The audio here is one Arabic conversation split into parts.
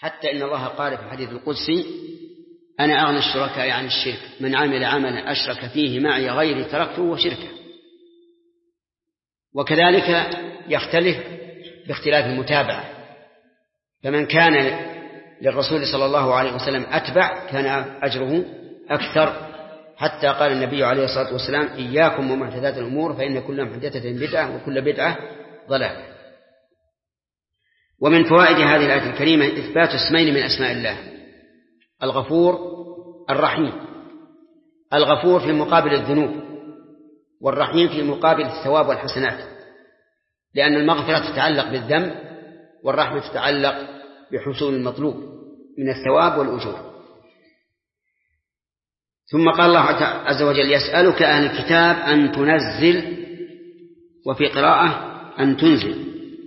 حتى إن الله قال في الحديث القدسي: أنا أغنى الشركاء عن الشرك، من عمل عملا أشرك فيه معي غيري تركته وشركه. وكذلك يختلف باختلاف المتابعة، فمن كان للرسول صلى الله عليه وسلم أتبع كان أجره أكثر، حتى قال النبي عليه الصلاة والسلام: إياكم ومحدثات الأمور فإن كل محدثة بدعة وكل بدعة ضلالة. ومن فوائد هذه الآية الكريمة إثبات اسمين من أسماء الله: الغفور الرحيم. الغفور في مقابل الذنوب، والرحيم في مقابل الثواب والحسنات، لأن المغفرة تتعلق بالذنب والرحمة تتعلق بحصول المطلوب من الثواب والأجور. ثم قال الله عز وجل: يسألك أهل الكتاب أن تنزل، وفي قراءة أن تنزل،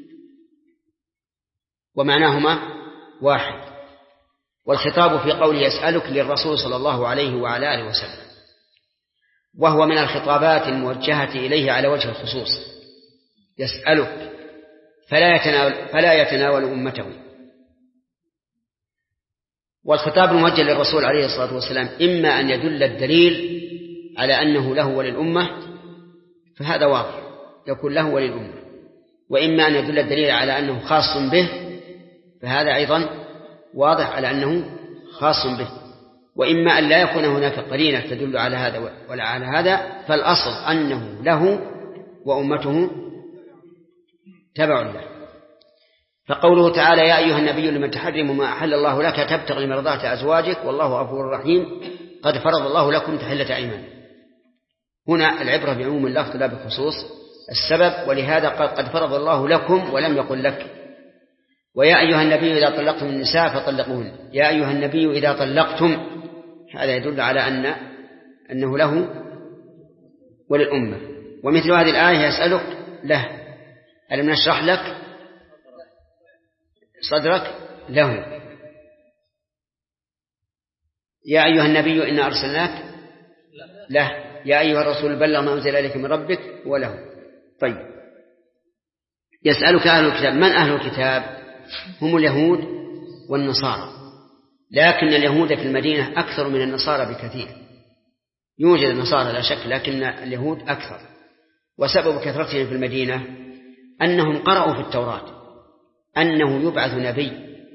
ومعناهما واحد. والخطاب في قوله يسألك للرسول صلى الله عليه وعلى آله وسلم، وهو من الخطابات الموجهة إليه على وجه الخصوص. يسألك فلا يتناول أمته. والخطاب الموجه للرسول عليه الصلاة والسلام إما أن يدل الدليل على أنه له وللأمة، فهذا واضح يكون له وللأمة، وإما أن يدل الدليل على أنه خاص به، فهذا أيضا واضح على أنه خاص به، وإما أن لا يكون هناك قرينة تدل على هذا ولا على هذا، فالأصل أنه له وأمته تبع له. فقوله تعالى: يا أيها النبي لمن تحرم ما أحل الله لك تبتغي مرضات أزواجك والله غفور رحيم قد فرض الله لكم تحلة أيمان. هنا العبرة بعموم اللفظ لا بخصوص السبب، ولهذا قد فرض الله لكم ولم يقل لك. ويا أيها النبي إذا طلقتم النساء فطلقوهن. يا أيها النبي إذا طلقتم، هذا يدل على أنه له وللأمة. ومثل هذه الآية: يسألك له، ألم نشرح لك صدرك له. يا أيها النبي إنا أرسلناك له. يا أيها الرسول بلغ ما أنزل إليك من ربك وله. طيب، يسألك أهل الكتاب. من أهل الكتاب؟ هم اليهود والنصارى، لكن اليهود في المدينة أكثر من النصارى بكثير. يوجد النصارى لا شك، لكن اليهود أكثر. وسبب كثرتهم في المدينة أنهم قرأوا في التوراة أنه يبعث نبي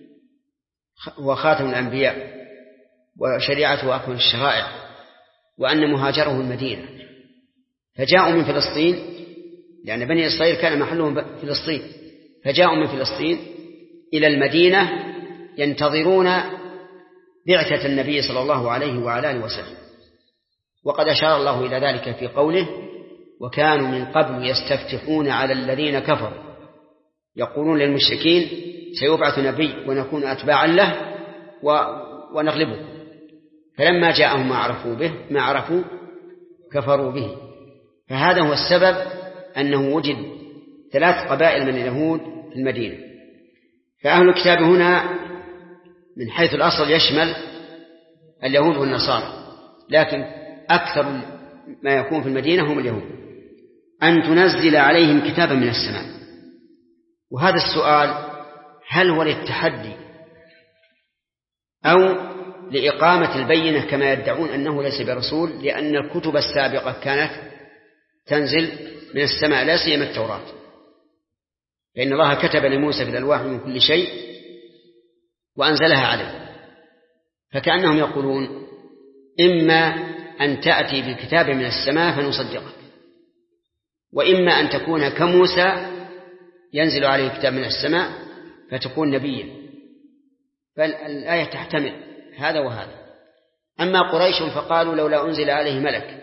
وخاتم الأنبياء وشريعته أكمل الشرائع، وأن مهاجره المدينة، فجاءوا من فلسطين، لأن بني إسرائيل كان محلهم فلسطين، فجاءوا من فلسطين إلى المدينة ينتظرون بعثة النبي صلى الله عليه وعلى آله وسلم. وقد أشار الله إلى ذلك في قوله: وكانوا من قبل يستفتحون على الذين كفروا يقولون للمشركين سيبعث نبي ونكون أتباعا له ونغلبه، فلما جاءهم ما عرفوا كفروا به. فهذا هو السبب أنه وجد 3 قبائل من اليهود في المدينة. فأهل الكتاب هنا من حيث الأصل يشمل اليهود والنصارى، لكن أكثر ما يكون في المدينة هم اليهود. أن تنزل عليهم كتابا من السماء. وهذا السؤال هل هو للتحدي أو لإقامة البينة كما يدعون أنه ليس برسول، لأن الكتب السابقة كانت تنزل من السماء لا سيما التوراة، فإن الله كتب لموسى في الألواح من كل شيء وأنزلها عليه. فكأنهم يقولون: إما أن تأتي بكتاب من السماء فنصدقك، وإما أن تكون كموسى ينزل عليه كتاب من السماء فتكون نبيا. فالآية تحتمل هذا وهذا. أما قريش فقالوا: لولا أنزل عليه ملك،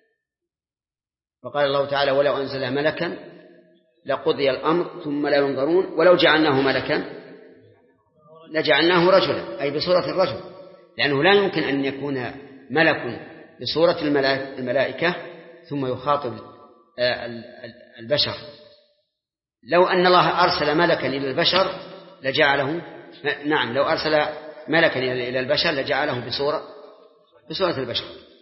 فقال الله تعالى: ولو أنزل ملكا لقضي الأمر ثم لا ينظرون ولو جعلناه ملكا لجعلناه رجلا، أي بصورة الرجل، لأنه لا يمكن أن يكون ملك بصورة الملائكة ثم يخاطب البشر. لو أن الله أرسل ملكا إلى البشر لجعله، نعم، لو أرسل ملكا إلى البشر لجعله بصورة البشر.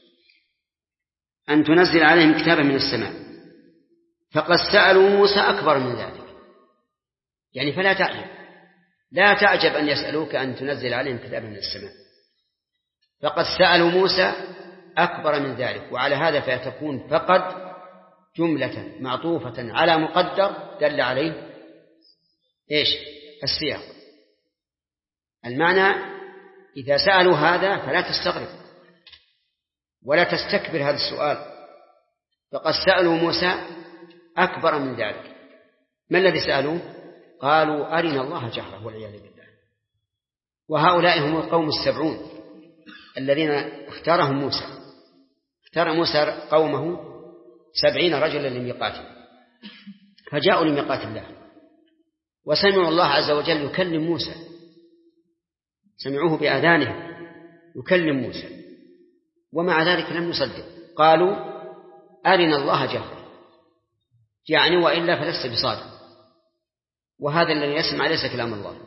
أن تنزل عليهم كتابا من السماء. فقد سألوا موسى أكبر من ذلك، يعني فلا تعلم، لا تعجب أن يسألوك أن تنزل عليهم كتابا من السماء. فقد سألوا موسى أكبر من ذلك، وعلى هذا فتكون فقد جملة معطوفة على مقدر دل عليه إيش؟ السياق. المعنى إذا سألوا هذا فلا تستغرب ولا تستكبر هذا السؤال، فقد سألوا موسى أكبر من ذلك. ما الذي سألوه؟ قالوا أرنا الله جهرة والعياذ بالله. وهؤلاء هم القوم 70 الذين اختارهم موسى. اختار موسى قومه 70 رجلا لميقاته، فجاءوا لميقات الله وسمعوا الله عز وجل يكلم موسى، سمعوه بآذانهم يكلم موسى، ومع ذلك لم يصدق. قالوا أرنا الله جهرة، يعني وإلا فلست بصادق، وهذا الذي يسمع ليس كلام الله.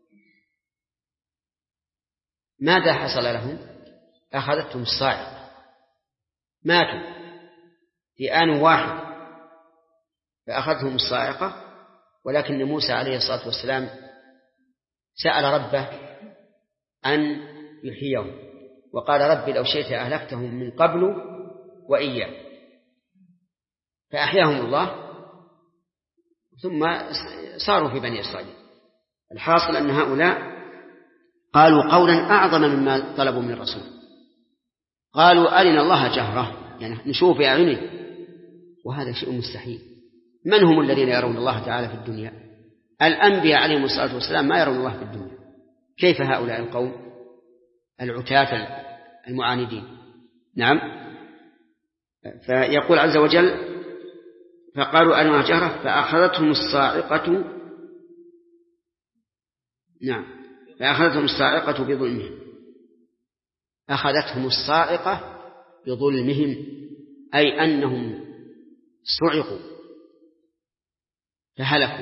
ماذا حصل لهم؟ أخذتهم الصاعقة، ماتوا في آن واحد فأخذتهم الصاعقة. ولكن موسى عليه الصلاة والسلام سأل ربه أن يحييهم، وقال رب لو شئت أهلكتهم من قبل وإياه، فأحياهم الله ثم صاروا في بني إسرائيل. الحاصل أن هؤلاء قالوا قولا أعظم مما طلبوا من الرسول، قالوا أرنا الله جهرة، يعني نشوف بأعيننا، وهذا شيء مستحيل. من هم الذين يرون الله تعالى في الدنيا؟ الأنبياء عليهم الصلاة والسلام ما يرون الله في الدنيا، كيف هؤلاء القوم العتاة المعاندين؟ نعم. فيقول عز وجل فقالوا أرنا الله جهرة فأخذتهم الصاعقة، نعم، فأخذتهم الصاعقة بظلمهم. أخذتهم الصاعقة بظلمهم، أي أنهم صعقوا فهلكوا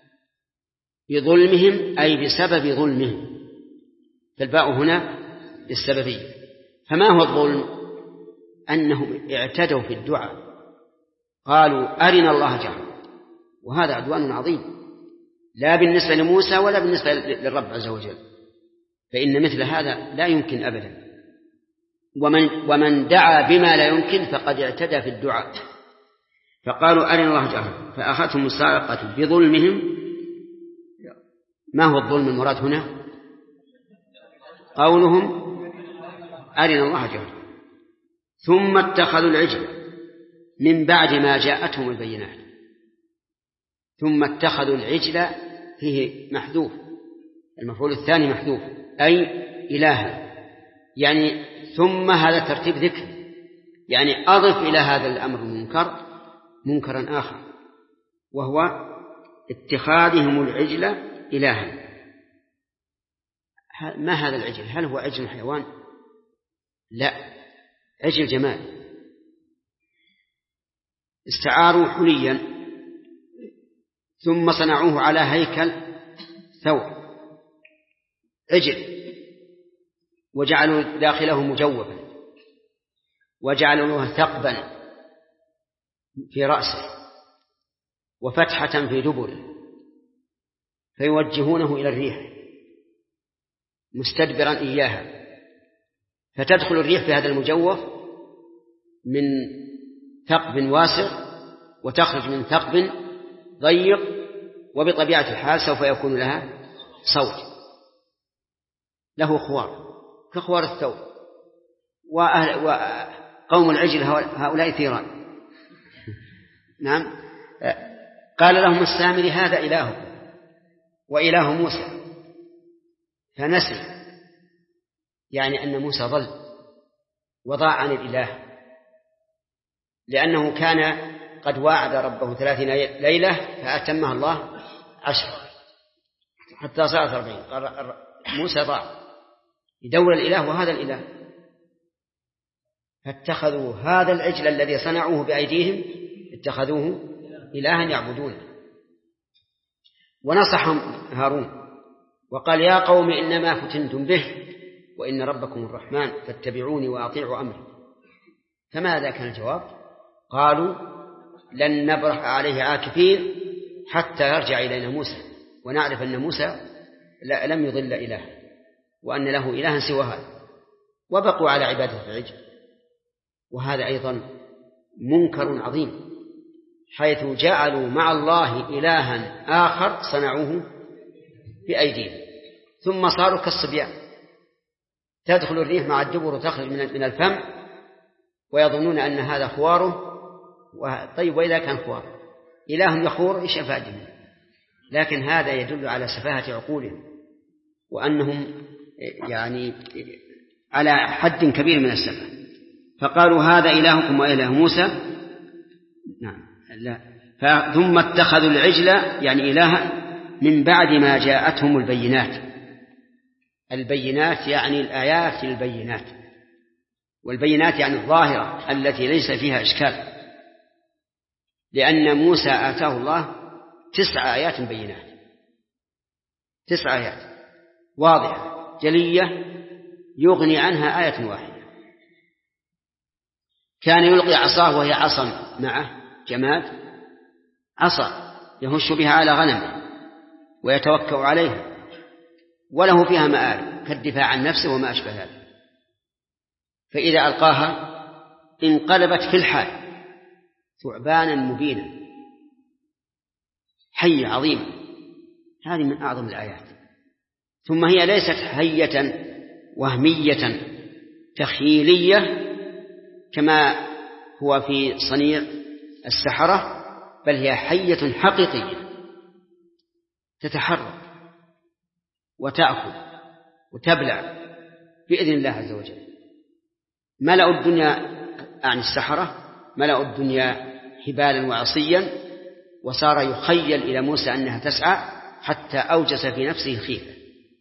بظلمهم، أي بسبب ظلمهم، فالباء هنا للسببية. فما هو الظلم؟ أنهم اعتدوا في الدعاء، قالوا أرنا الله جهرة، وهذا عدوان عظيم لا بالنسبة لموسى ولا بالنسبة للرب عز وجل، فإن مثل هذا لا يمكن أبدا. ومن دعا بما لا يمكن فقد اعتدى في الدعاء. فقالوا أرنا الله جهرة فأخذتهم الصاعقة بظلمهم. ما هو الظلم المراد هنا؟ قولهم أرنا الله جهرة، ثم اتخذوا العجل من بعد ما جاءتهم البينات. ثم اتخذوا العجل فيه محذوف، المفعول الثاني محذوف، أي إلها، يعني ثم هذا ترتيب ذكر، يعني أضف إلى هذا الأمر المنكر منكرا آخر، وهو اتخاذهم العجل إلها. ما هذا العجل؟ هل هو عجل حيوان؟ لا، عجل جمال. استعاروا حليا ثم صنعوه على هيكل ثور عجل، وجعلوا داخله مجوفا، وجعلوا له ثقبا في رأسه وفتحة في دبره، فيوجهونه إلى الريح مستدبرا إياها، فتدخل الريح في هذا المجوف من ثقب واسع وتخرج من ثقب ضيق، وبطبيعة الحال سوف يكون لها صوت، له خوار كخوار الثور. وقوم العجل هؤلاء ثيران. نعم. قال لهم السامري هذا إلهكم وإله موسى فنسي، يعني أن موسى ضل وضاع عن الإله، لأنه كان قد واعد ربه 30 ليلة فأتمها الله 10 حتى صارت 40. قال موسى ضاع يدور الإله وهذا الإله، فاتخذوا هذا العجل الذي صنعوه بأيديهم اتخذوه إلها يعبدونه. ونصحهم هارون وقال يا قوم إنما فتنتم به وإن ربكم الرحمن فاتبعوني وأطيعوا أمري. فماذا كان الجواب؟ قالوا لن نبرح عليه عاكفين حتى يرجع إلينا موسى ونعرف أن موسى لم يضل إله، وأن له إلها سوى هذا، وبقوا على عبادة العجل. وهذا أيضا منكر عظيم، حيث جعلوا مع الله إلها آخر صنعوه بأيديهم، ثم صاروا كالصبيان، تدخل الريح مع الدبر وتخرج من الفم، ويظنون أن هذا خواره. طيب، وإذا كان خوار إله يخور إيش أفادهم؟ لكن هذا يدل على سفاهة عقولهم، وأنهم يعني على حد كبير من السفه. فقالوا هذا إلهكم وإله موسى. نعم، لا. ثم اتخذوا العجل يعني إلها من بعد ما جاءتهم البينات. البينات يعني الآيات البينات، والبينات يعني الظاهرة التي ليس فيها إشكال، لأن موسى آتاه الله 9 آيات بينات، 9 آيات واضحة جلية يغني عنها آية واحدة. كان يلقي عصاه وهي عصا معه جماد، عصا يهش بها على غنمه ويتوكأ عليها، وله فيها مآرب كالدفاع عن نفسه وما أشبه ذلك. فإذا ألقاها انقلبت في الحال ثعبانا مبينا، حية عظيمة. هذه من أعظم الآيات. ثم هي ليست حية وهمية تخيلية كما هو في صنيع السحرة، بل هي حية حقيقية تتحرك وتأكل وتبلع بإذن الله عز وجل. ملأوا الدنيا عن السحرة، ملأوا الدنيا حبالا وعصيا، وصار يخيل إلى موسى أنها تسعى حتى أوجس في نفسه خيفة،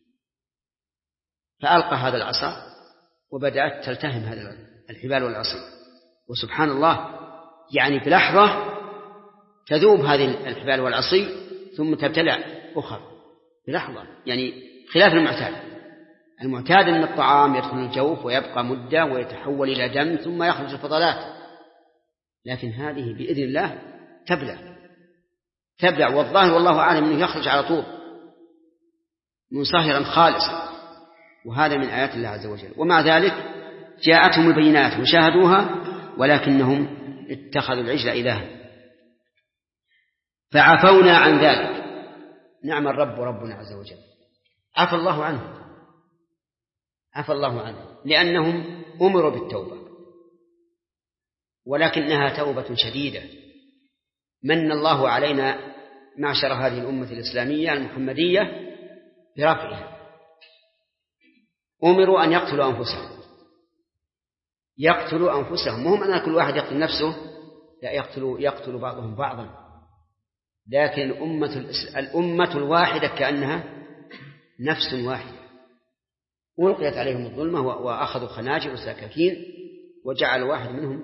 فألقى هذا العصا وبدأت تلتهم هذا الحبال والعصي. وسبحان الله، يعني بلحظة تذوب هذه الحبال والعصي ثم تبتلع أخرى بلحظة، يعني خلاف المعتاد. المعتاد أن الطعام يدخل الجوف ويبقى مدة ويتحول إلى دم ثم يخرج الفضلات، لكن هذه بإذن الله تبلع، والظاهر والله أعلم أنه يخرج على طول منصهرا خالصا. وهذا من آيات الله عز وجل. ومع ذلك جاءتهم البينات وشاهدوها، ولكنهم اتخذوا العجل إلها فعفونا عن ذلك. نعم الرب ربنا عز وجل، عفى الله عنه لأنهم أمروا بالتوبة، ولكنها توبة شديدة. من الله علينا معشر هذه الأمة الإسلامية المحمدية برفعها. أمروا أن يقتلوا أنفسهم، مهم أن كل واحد يقتل نفسه، لا، يقتل بعضهم بعضا. لكن الأمة الواحدة كأنها نفس واحدة، ألقيت عليهم الظلمة وأخذوا خناجر وسكاكين، وجعل واحد منهم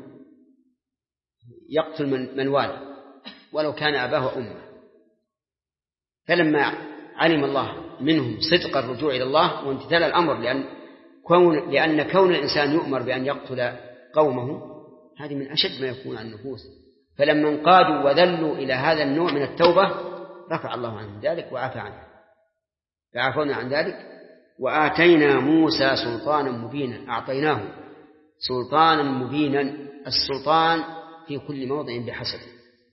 يقتل من والده ولو كان أباه وأمه. فلما علم الله منهم صدق الرجوع إلى الله وامتثال الأمر، لأن كون الإنسان يؤمر بأن يقتل قومه هذه من أشد ما يكون عن النفوس، فلما انقادوا وذلوا إلى هذا النوع من التوبة رفع الله عنهم ذلك وعفى عنه، فعفونا عن ذلك. وآتينا موسى سلطانا مبينا، أعطيناه سلطانا مبينا. السلطان في كل موضع بحسبه،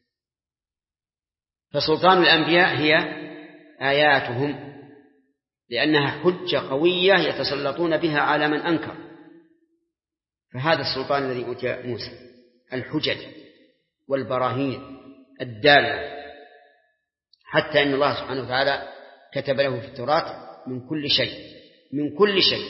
فسلطان الأنبياء هي آياتهم، لأنها حجة قوية يتسلطون بها على من أنكر. فهذا السلطان الذي أوتي موسى، الحجج والبراهين الدالة، حتى إن الله سبحانه وتعالى كتب له في التوراة من كل شيء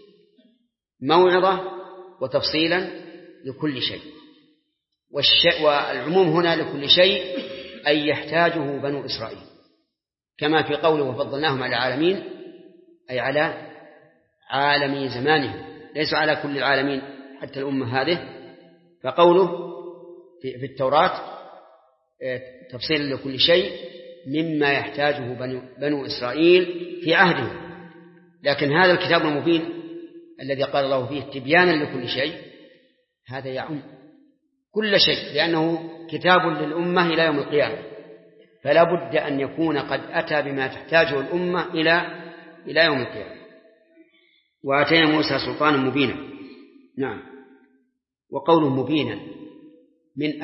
موعظة وتفصيلا لكل شيء. والعموم هنا لكل شيء أي يحتاجه بنو إسرائيل، كما في قوله وفضلناهم على العالمين، أي على عالمي زمانهم، ليس على كل العالمين حتى الأمة هذه. فقوله في التوراة تفصيلا لكل شيء مما يحتاجه بنو إسرائيل في عهدهم. لكن هذا الكتاب المبين الذي قال الله فيه تبيانا لكل شيء، هذا يعم كل شيء، لأنه كتاب للأمة إلى يوم القيامة، فلا بد أن يكون قد أتى بما تحتاجه الأمة إلى إلى يوم القيامة. وآتينا موسى سلطانا مبينا. نعم. وقوله مبينا من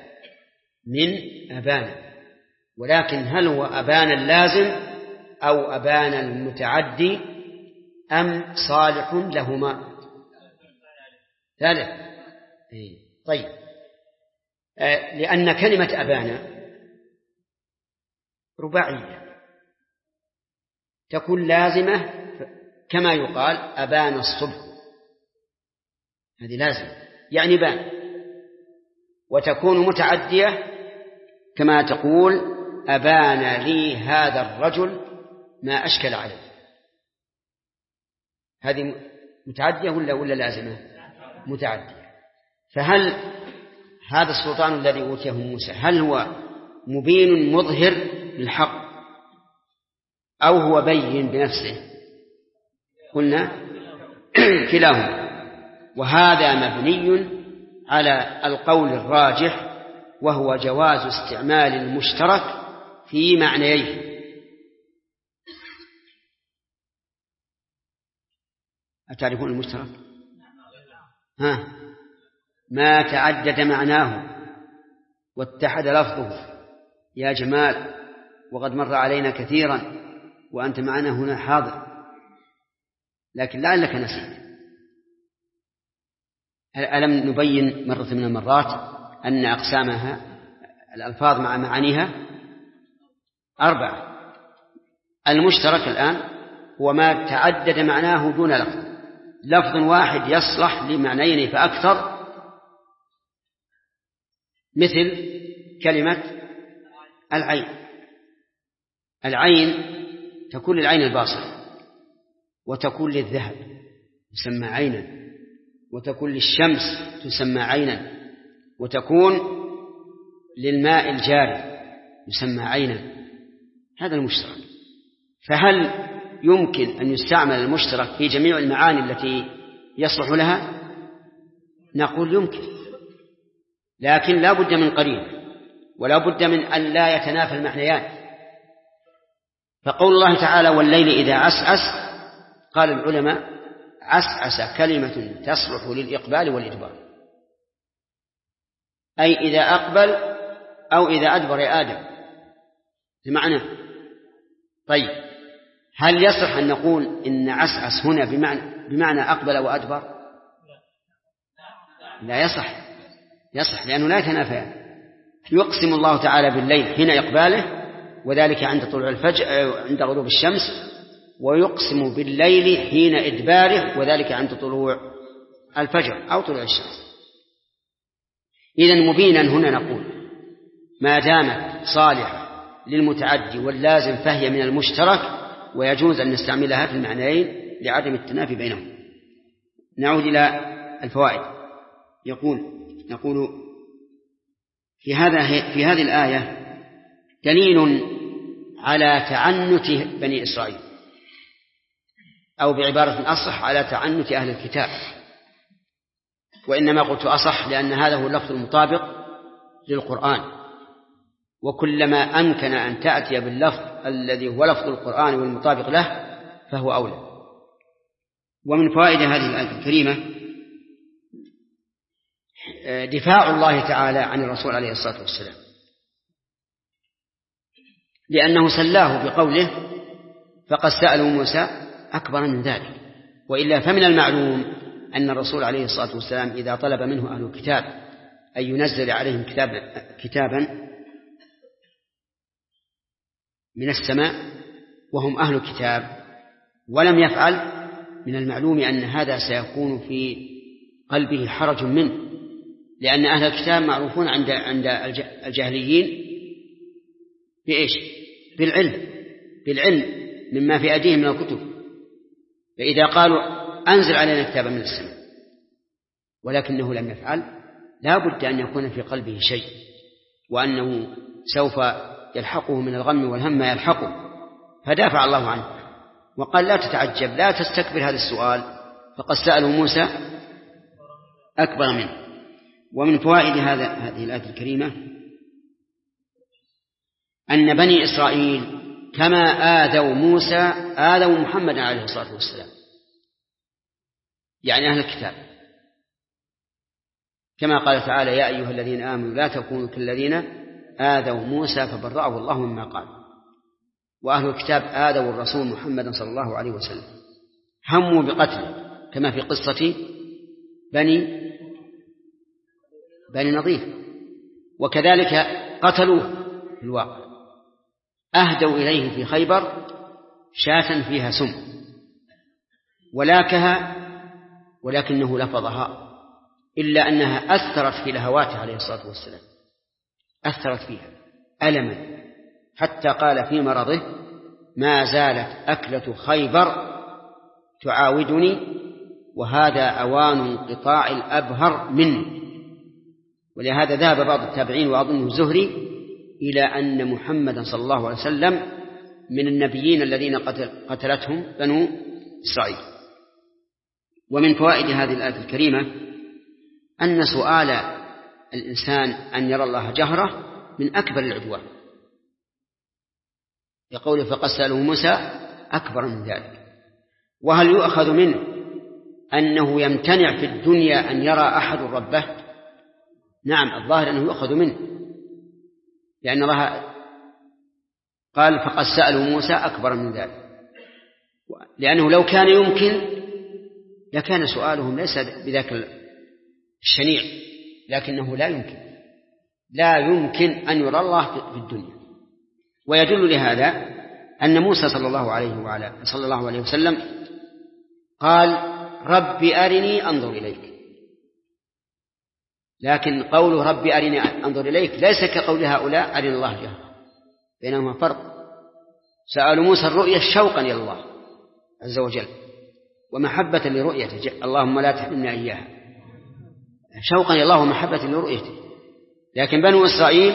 أبانا، ولكن هل هو أبانا اللازم أو أبانا المتعدي أم صالح لهما؟ ثالث. طيب، لأن كلمة أبانا رباعية تكون لازمة، كما يقال أبان الصبح، هذه لازمة يعني بان، وتكون متعدية كما تقول أبان لي هذا الرجل ما أشكل عليه. هذه متعدية ولا لازمة؟ متعدية. فهل هذا السلطان الذي أوتيه موسى هل هو مبين مظهر للحق أو هو بين بنفسه؟ قلنا كلاهما، وهذا مبني على القول الراجح، وهو جواز استعمال المشترك في معنيين. أتعرفون المشترك؟ ما تعدد معناه واتحد لفظه يا جمال، وقد مر علينا كثيرا وأنت معنا هنا حاضر، لكن لعلك نسيت. ألم نبين مرة من المرات أن أقسامها الألفاظ مع معانيها 4. المشترك الآن هو ما تعدد معناه دون لفظ واحد يصلح لمعنيين فأكثر، مثل كلمة العين تكون للعين الباصرة، وتكون للذهب تسمى عينا، وتكون للشمس تسمى عينا، وتكون للماء الجاري يسمى عينا. هذا المشترك. فهل يمكن أن يستعمل المشترك في جميع المعاني التي يصلح لها؟ نقول يمكن، لكن لا بد من قرين، ولا بد من أن لا يتنافى المعنيان. فقول الله تعالى والليل إذا عسعس، قال العلماء عسعس كلمة تصلح للإقبال والإدبار، أي إذا أقبل أو إذا أدبر يا آدم بمعنى. طيب، هل يصح أن نقول إن عسعس هنا بمعنى أقبل وأدبر؟ لا يصح لأنه لا يتنافيان. يقسم الله تعالى بالليل حين إقباله، وذلك عند طلوع الفجر عند غروب الشمس، ويقسم بالليل حين إدباره، وذلك عند طلوع الفجر أو طلوع الشمس. إذن مبينا هنا نقول ما دامت صالحة للمتعدي واللازم فهي من المشترك، ويجوز أن نستعملها في المعنيين لعدم التنافي بينهم. نعود إلى الفوائد. نقول في هذه الآية دليل على تعنت بني إسرائيل، أو بعبارة أصح على تعنت أهل الكتاب، وإنما قلت أصح لأن هذا هو اللفظ المطابق للقرآن، وكلما أمكن أن تأتي باللفظ الذي هو لفظ القرآن والمطابق له فهو أولى. ومن فوائد هذه الآية الكريمة دفاع الله تعالى عن الرسول عليه الصلاة والسلام، لأنه سلاه بقوله فقد سألوا موسى أكبر من ذلك، وإلا فمن المعلوم أن الرسول عليه الصلاة والسلام إذا طلب منه أهل الكتاب أن ينزل عليهم كتابا من السماء وهم أهل الكتاب ولم يفعل، من المعلوم أن هذا سيكون في قلبه حرج منه، لأن أهل الكتاب معروفون عند الجاهليين بإيش؟ بالعلم مما في أيديهم من الكتب، فإذا قالوا أنزل علينا كتابا من السماء ولكنه لم يفعل، لا بد أن يكون في قلبه شيء، وأنه سوف يلحقه من الغم والهم ما يلحقه، فدافع الله عنه وقال لا تتعجب، لا تستكبر هذا السؤال، فقد سألوا موسى أكبر منه. ومن فوائد هذه الآية الكريمة أن بني إسرائيل كما آذوا موسى آذوا محمد عليه الصلاة والسلام، يعني أهل الكتاب، كما قال تعالى يا أيها الذين آمنوا لا تكونوا كالذين آذوا موسى فبرأه الله مما قال. وأهل الكتاب آذوا الرسول محمد صلى الله عليه وسلم، هموا بقتله كما في قصة بني نضير، وكذلك قتلوه في الواقع، أهدوا إليه في خيبر شاة فيها سم ولاكها ولكنه لفظها، إلا أنها أثرت في لهواته عليه الصلاة والسلام، أثرت فيها ألما حتى قال في مرضه ما زالت أكلة خيبر تعاودني وهذا أوان انقطاع الأبهر مني. ولهذا ذهب بعض التابعين وأظنه الزهري إلى أن محمدا صلى الله عليه وسلم من النبيين الذين قتلتهم بنو إسرائيل. ومن فوائد هذه الآية الكريمة أن سؤال الإنسان أن يرى الله جهرة من أكبر العدوان، يقول فقد سأله موسى أكبر من ذلك. وهل يؤخذ منه أنه يمتنع في الدنيا أن يرى أحد ربه؟ نعم، الظاهر أنه يؤخذ منه، لأن الله قال فقد سأله موسى أكبر من ذلك، لأنه لو كان يمكن لكان سؤالهم ليس بذاك الشنيع، لكنه لا يمكن أن يرى الله في الدنيا. ويدل لهذا أن موسى صلى الله عليه وسلم قال ربي أرني أنظر إليك، لكن قول ربي أرني أنظر إليك ليس كقول هؤلاء أرني الله جهرا، بينهما فرق. سأل موسى الرؤية شوقا إلى الله عز وجل ومحبة لرؤيته، اللهم لا تحرمنا إياها، شوقا إلى الله ومحبة لرؤيته. لكن بنو إسرائيل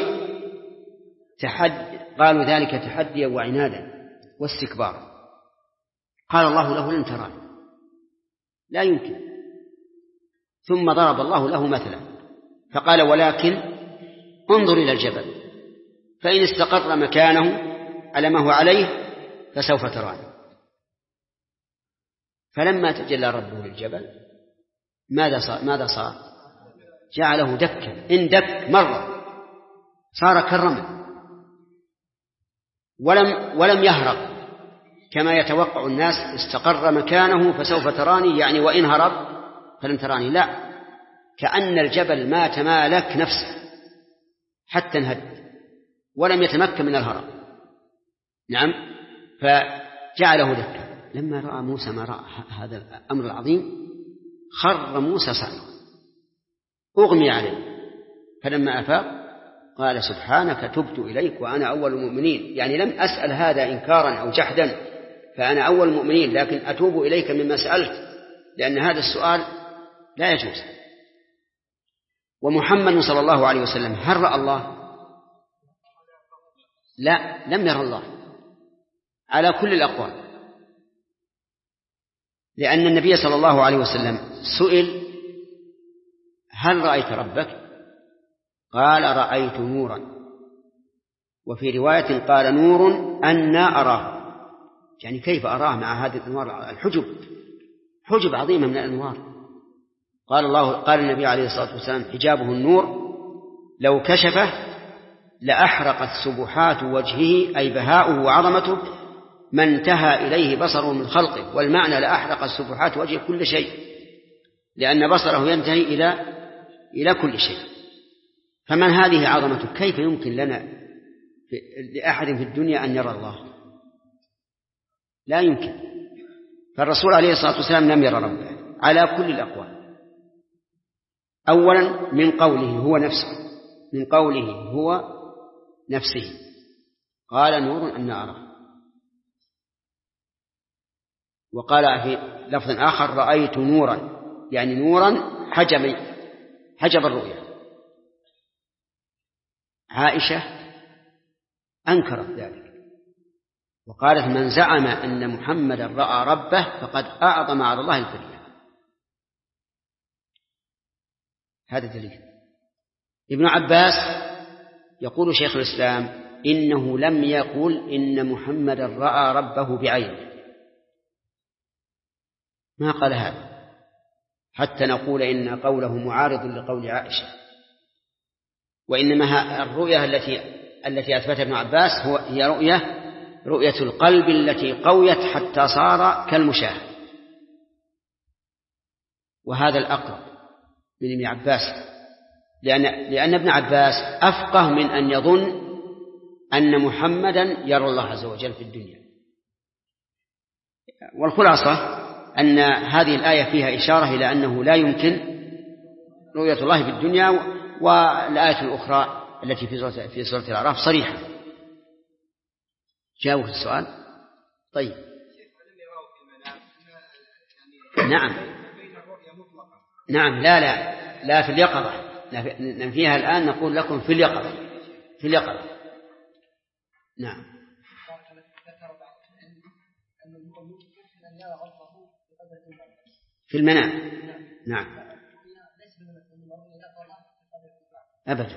قالوا ذلك تحديا وعنادا واستكبارا، قال الله له لن تراني، لا يمكن. ثم ضرب الله له مثلا فقال ولكن انظر إلى الجبل فإن استقر مكانه على ما هو عليه فسوف تراني. فلما تجلى ربه للجبل ماذا صار؟ جعله دكا، إن دك مرة صار كالرمل ولم يهرب كما يتوقع الناس استقر مكانه فسوف تراني، يعني وإن هرب فلن تراني، لا، كأن الجبل ما تمالك نفسه حتى انهد ولم يتمكن من الهرب. نعم، فجعله دكا. لما رأى موسى ما رأى هذا الأمر العظيم خر موسى صعقا أغمي عليه، فلما أفاق قال سبحانك تبت إليك وأنا أول المؤمنين، يعني لم أسأل هذا إنكارا أو جحدا، فأنا أول المؤمنين، لكن أتوب إليك مما سألت، لأن هذا السؤال لا يجوز. ومحمد صلى الله عليه وسلم هل رأى الله؟ لا، لم يرى الله على كل الأقوال، لأن النبي صلى الله عليه وسلم سئل هل رأيت ربك؟ قال رأيت نورا، وفي رواية قال نور أنا أراه، يعني كيف أراه مع هذه الأنوار حجب عظيمة من الأنوار. قال النبي عليه الصلاة والسلام حجابه النور لو كشفه لأحرقت سبحات وجهه، أي بهاؤه وعظمته ما انتهى إليه بصره من خلقه، والمعنى لأحرقت سبحات وجهه كل شيء، لأن بصره ينتهي إلى كل شيء. فمن هذه عظمته كيف يمكن لنا لأحد في الدنيا أن يرى الله؟ لا يمكن. فالرسول عليه الصلاة والسلام لم يرى ربه على كل الأقوال. أولا من قوله هو نفسه قال نور أن أراه، وقال في لفظ آخر رأيت نورا، يعني نورا حجب الرؤيا. عائشة أنكرت ذلك وقالت من زعم أن محمدا رأى ربه فقد أعظم على الله الكريم. هذا دليل. ابن عباس يقول شيخ الإسلام إنه لم يقل إن محمدا رأى ربه بعينه، ما قال هذا حتى نقول إن قوله معارض لقول عائشة. وإنما الرؤية التي أثبتها ابن عباس هي رؤية القلب التي قويت حتى صار كالمشاهد، وهذا الأقرب من ابن عباس، لأن ابن عباس أفقه من أن يظن أن محمدا يرى الله عز وجل في الدنيا. والخلاصة أن هذه الآية فيها إشارة إلى أنه لا يمكن رؤية الله في الدنيا، والآية الأخرى التي في سورة الأعراف صريحة. جاوب السؤال. طيب نعم لا في اليقظة، ننفيها الآن، نقول لكم في اليقظة. نعم. في المنام. نعم. أبدا،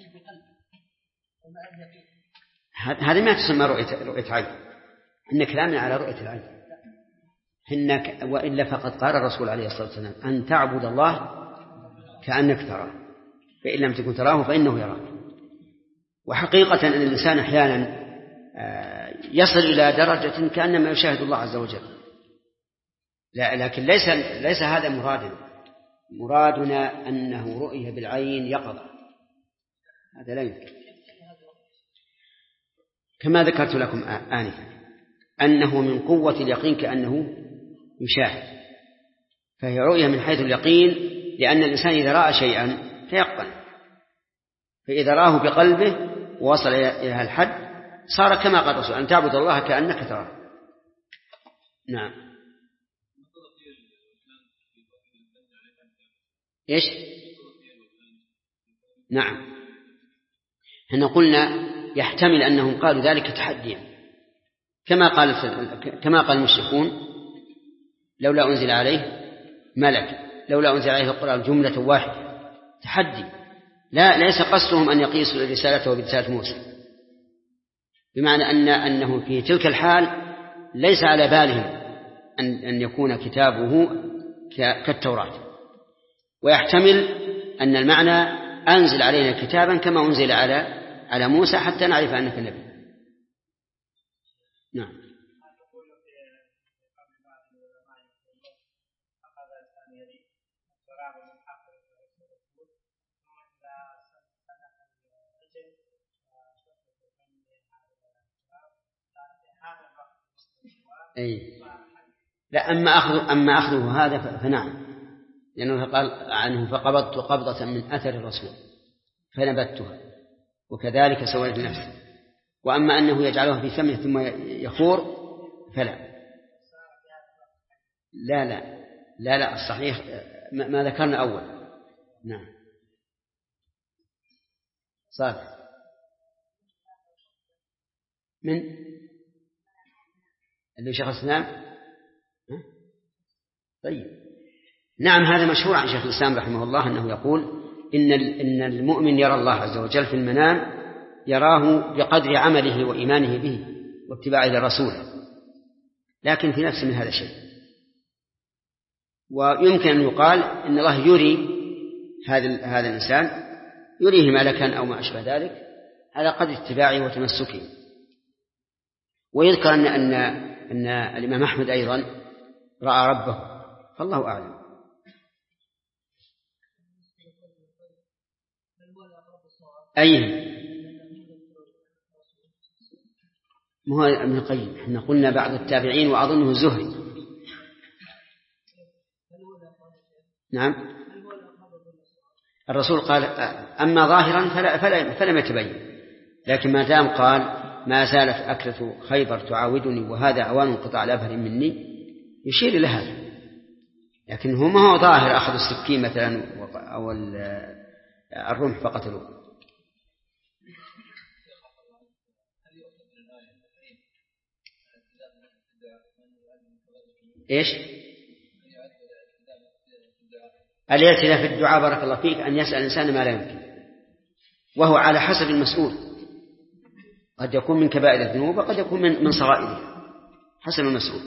هذا ما تسمى رؤية عين، إن كلامنا على رؤية العين، وإلا فقد قال الرسول عليه الصلاة والسلام أن تعبد الله كأنك تراه، فإن لم تكن تراه فإنه يراك. وحقيقة أن الإنسان أحيانا يصل إلى درجة كأنما يشاهد الله عز وجل، لكن ليس هذا مرادنا أنه رؤية بالعين يقظة، هذا لا يمكن. كما ذكرت لكم آنفا أنه من قوة اليقين كأنه يشاهد، فهي رؤية من حيث اليقين، لأن الإنسان إذا رأى شيئا تيقن، فإذا راه بقلبه ووصل إلى الحد صار كما قال الرسول أن تعبد الله كأنك تراه. نعم. إيش؟ نعم، إحنا قلنا يحتمل أنهم قالوا ذلك تحديا، كما قال المشركون لولا أنزل عليه ملك، لولا أنزل عليه القرآن جملة واحدة، تحدي. ليس قصدهم أن يقيسوا رسالته برسالة موسى، بمعنى أنه في تلك الحال ليس على بالهم أن يكون كتابه كالتوراة. ويحتمل أن المعنى أنزل علينا كتابا كما أنزل على موسى حتى نعرف أنك النبي. نعم. أي لا، أما أخذه هذا فنعم، لأنه قال عنه فقبضت قبضة من أثر الرسول فنبتها وكذلك سويت نفسي. وأما أنه يجعله في فمه ثم يخور فلا. لا الصحيح ما ذكرنا أول. نعم. صالح من اللي شيخ الإسلام. طيب نعم، هذا مشهور عن شيخ الإسلام رحمه الله أنه يقول إن المؤمن يرى الله عز وجل في المنام، يراه بقدر عمله وإيمانه به واتباعه للرسول، لكن في نفس من هذا الشيء. ويمكن أن يقال إن الله يري هذا الإنسان، يريه ملكا أو ما أشبه ذلك على قدر اتباعه وتمسكه. ويذكر أن الإمام أحمد أيضا رأى ربه، فالله أعلم. أيه مو ابن القيم، احنا قلنا بعض التابعين وأظنه الزهري. نعم، الرسول قال أما ظاهرا فلم يتبين، لكن ما دام قال ما زالت أكلة خيبر تعاودني وهذا أوان انقطاع الأبهر مني، يشير إلى هذا. لكن هو ما هو ظاهر أخذ السكين مثلا أو الرمح فقتلوه. إيش؟ الاعتداء في الدعاء بارك الله فيك أن يسأل الإنسان ما لا يمكن، وهو على حسب المسؤول. قد يكون من كبائر الذنوب وقد يكون من صغائرها حسب المسؤول.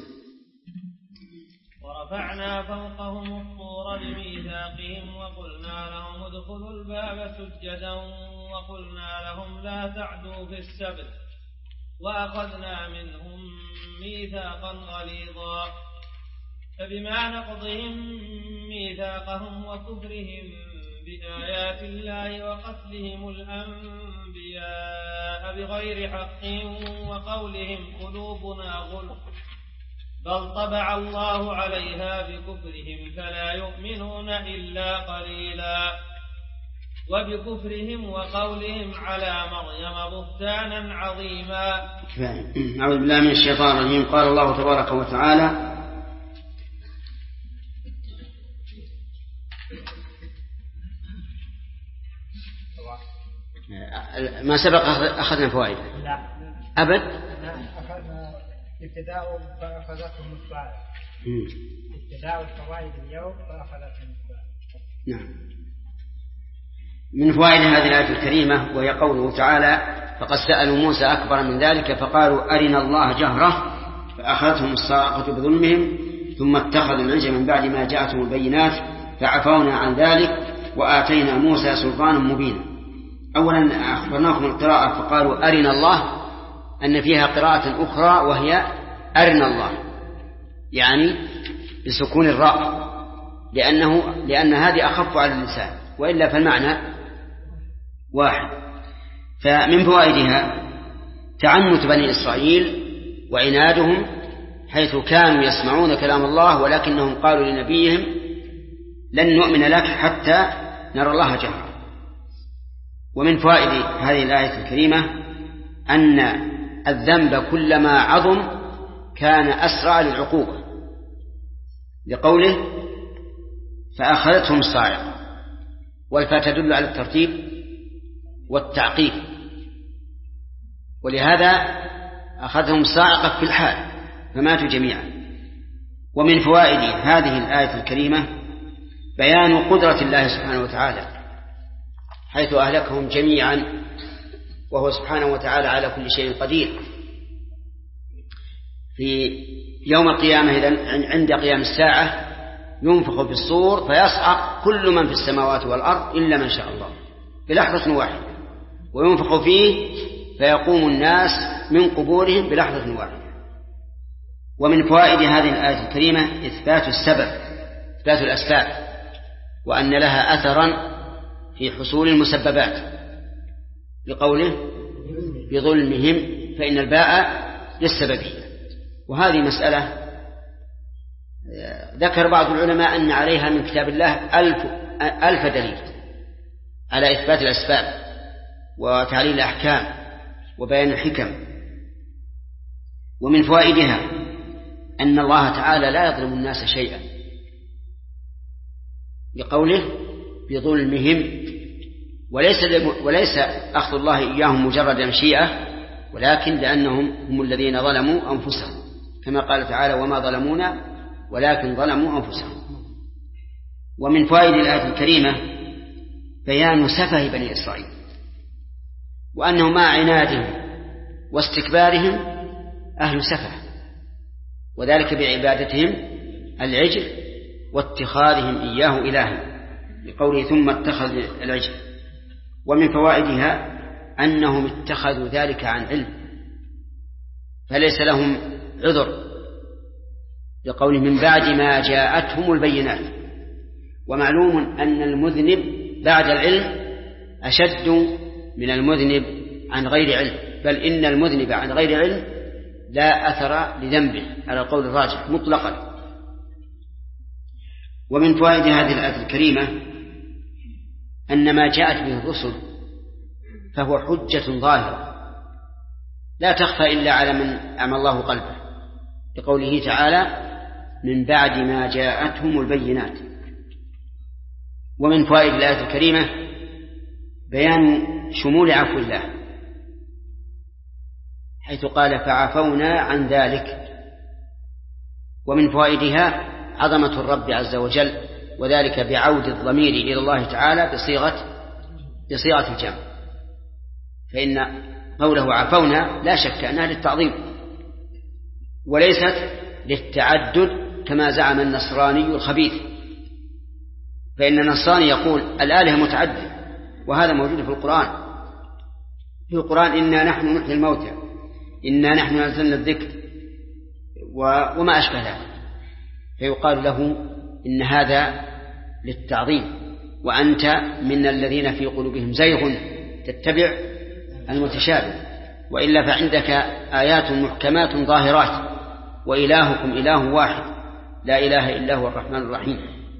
ورفعنا فوقهم الطور بميثاقهم وقلنا لهم ادخلوا الباب سجدا وقلنا لهم لا تعدوا في السبت وأخذنا منهم ميثاقا غليظا فبما نقضهم ميثاقهم وكفرهم بآيات الله وقتلهم الأنبياء بغير حق وقولهم قلوبنا غلف بل طبع الله عليها بكفرهم فلا يؤمنون إلا قليلا وبكفرهم وقولهم على مريم بهتانا عظيما. أعوذ بالله من الشيطان الرجيم. قال الله تبارك وتعالى ما سبق أخذنا فوائد أبد أخذنا ابتداء فأخذتهم الصاعقة ابتداء الفوائد اليوم فأخذتهم الصاعقة. نعم. من فوائد هذه الآية الكريمة وهي قوله تعالى فقد سألوا موسى أكبر من ذلك فقالوا أرنا الله جهرة فأخذتهم الصاعقة بظلمهم ثم اتخذوا العجل من بعد ما جاءتهم البينات فعفونا عن ذلك وآتينا موسى سلطانا مبينا. أولا أخبرناكم القراءة فقالوا أرنا الله أن فيها قراءة أخرى وهي أرنا الله يعني بسكون الراء لأن هذه أخف على اللسان وإلا فالمعنى واحد. فمن فوائدها تعنت بني إسرائيل وعنادهم حيث كانوا يسمعون كلام الله ولكنهم قالوا لنبيهم لن نؤمن لك حتى نرى الله جهرا. ومن فوائد هذه الآية الكريمة أن الذنب كلما عظم كان أسرع للعقوبة لقوله فأخذتهم الصاعقة والفاء تدل على الترتيب والتعقيب ولهذا أخذهم الصاعقة في الحال فماتوا جميعا. ومن فوائد هذه الآية الكريمة بيان قدرة الله سبحانه وتعالى حيث أهلكهم جميعا وهو سبحانه وتعالى على كل شيء قدير. في يوم القيامة عند قيام الساعة ينفخ في الصور فيصعق كل من في السماوات والأرض إلا من شاء الله بلحظة واحدة وينفخ فيه فيقوم الناس من قبورهم بلحظة واحدة. ومن فوائد هذه الآية الكريمة إثبات السبب إثبات الأسباب وأن لها أثرا في حصول المسببات لقوله بظلمهم فإن الباء للسببية. وهذه مسألة ذكر بعض العلماء أن عليها من كتاب الله 1000 دليل على إثبات الأسباب وتعليل الأحكام وبيان الحكم. ومن فوائدها أن الله تعالى لا يظلم الناس شيئا لقوله بظلمهم وليس أخذ الله إياهم مجرد مشيئة ولكن لأنهم هم الذين ظلموا أنفسهم كما قال تعالى وما ظلمونا ولكن ظلموا أنفسهم. ومن فوائد الآية الكريمة بيان سفه بني إسرائيل وأنه مع عنادهم واستكبارهم أهل سفه وذلك بعبادتهم العجل واتخاذهم إياه إلها لقوله ثم اتخذ العجل. ومن فوائدها أنهم اتخذوا ذلك عن علم فليس لهم عذر لقوله من بعد ما جاءتهم البينات. ومعلوم أن المذنب بعد العلم أشد من المذنب عن غير علم بل إن المذنب عن غير علم لا أثر لذنبه على القول الراجح مطلقا. ومن فوائد هذه الآية الكريمة أن ما جاءت به الرسل فهو حجة ظاهرة لا تخفى إلا على من أعمى الله قلبه لقوله تعالى من بعد ما جاءتهم البينات. ومن فوائد الآية الكريمة بيان شمول عفو الله حيث قال فعفونا عن ذلك. ومن فوائدها عظمة الرب عز وجل وذلك بعود الضمير إلى الله تعالى بصيغة الجمع فإن قوله عفونا لا شك أنها للتعظيم وليست للتعدد كما زعم النصراني الخبيث، فإن النصراني يقول الآلهة متعدد، وهذا موجود في القرآن إنا نحن نحيي الموتى إنا نحن نزلنا الذكر وما أشبه ذلك، فيقال له إن هذا للتعظيم، وأنت من الذين في قلوبهم زيغ تتبع المتشابه، وإلا فعندك آيات محكمات ظاهرات وإلهكم إله واحد لا إله إلا هو الرحمن الرحيم.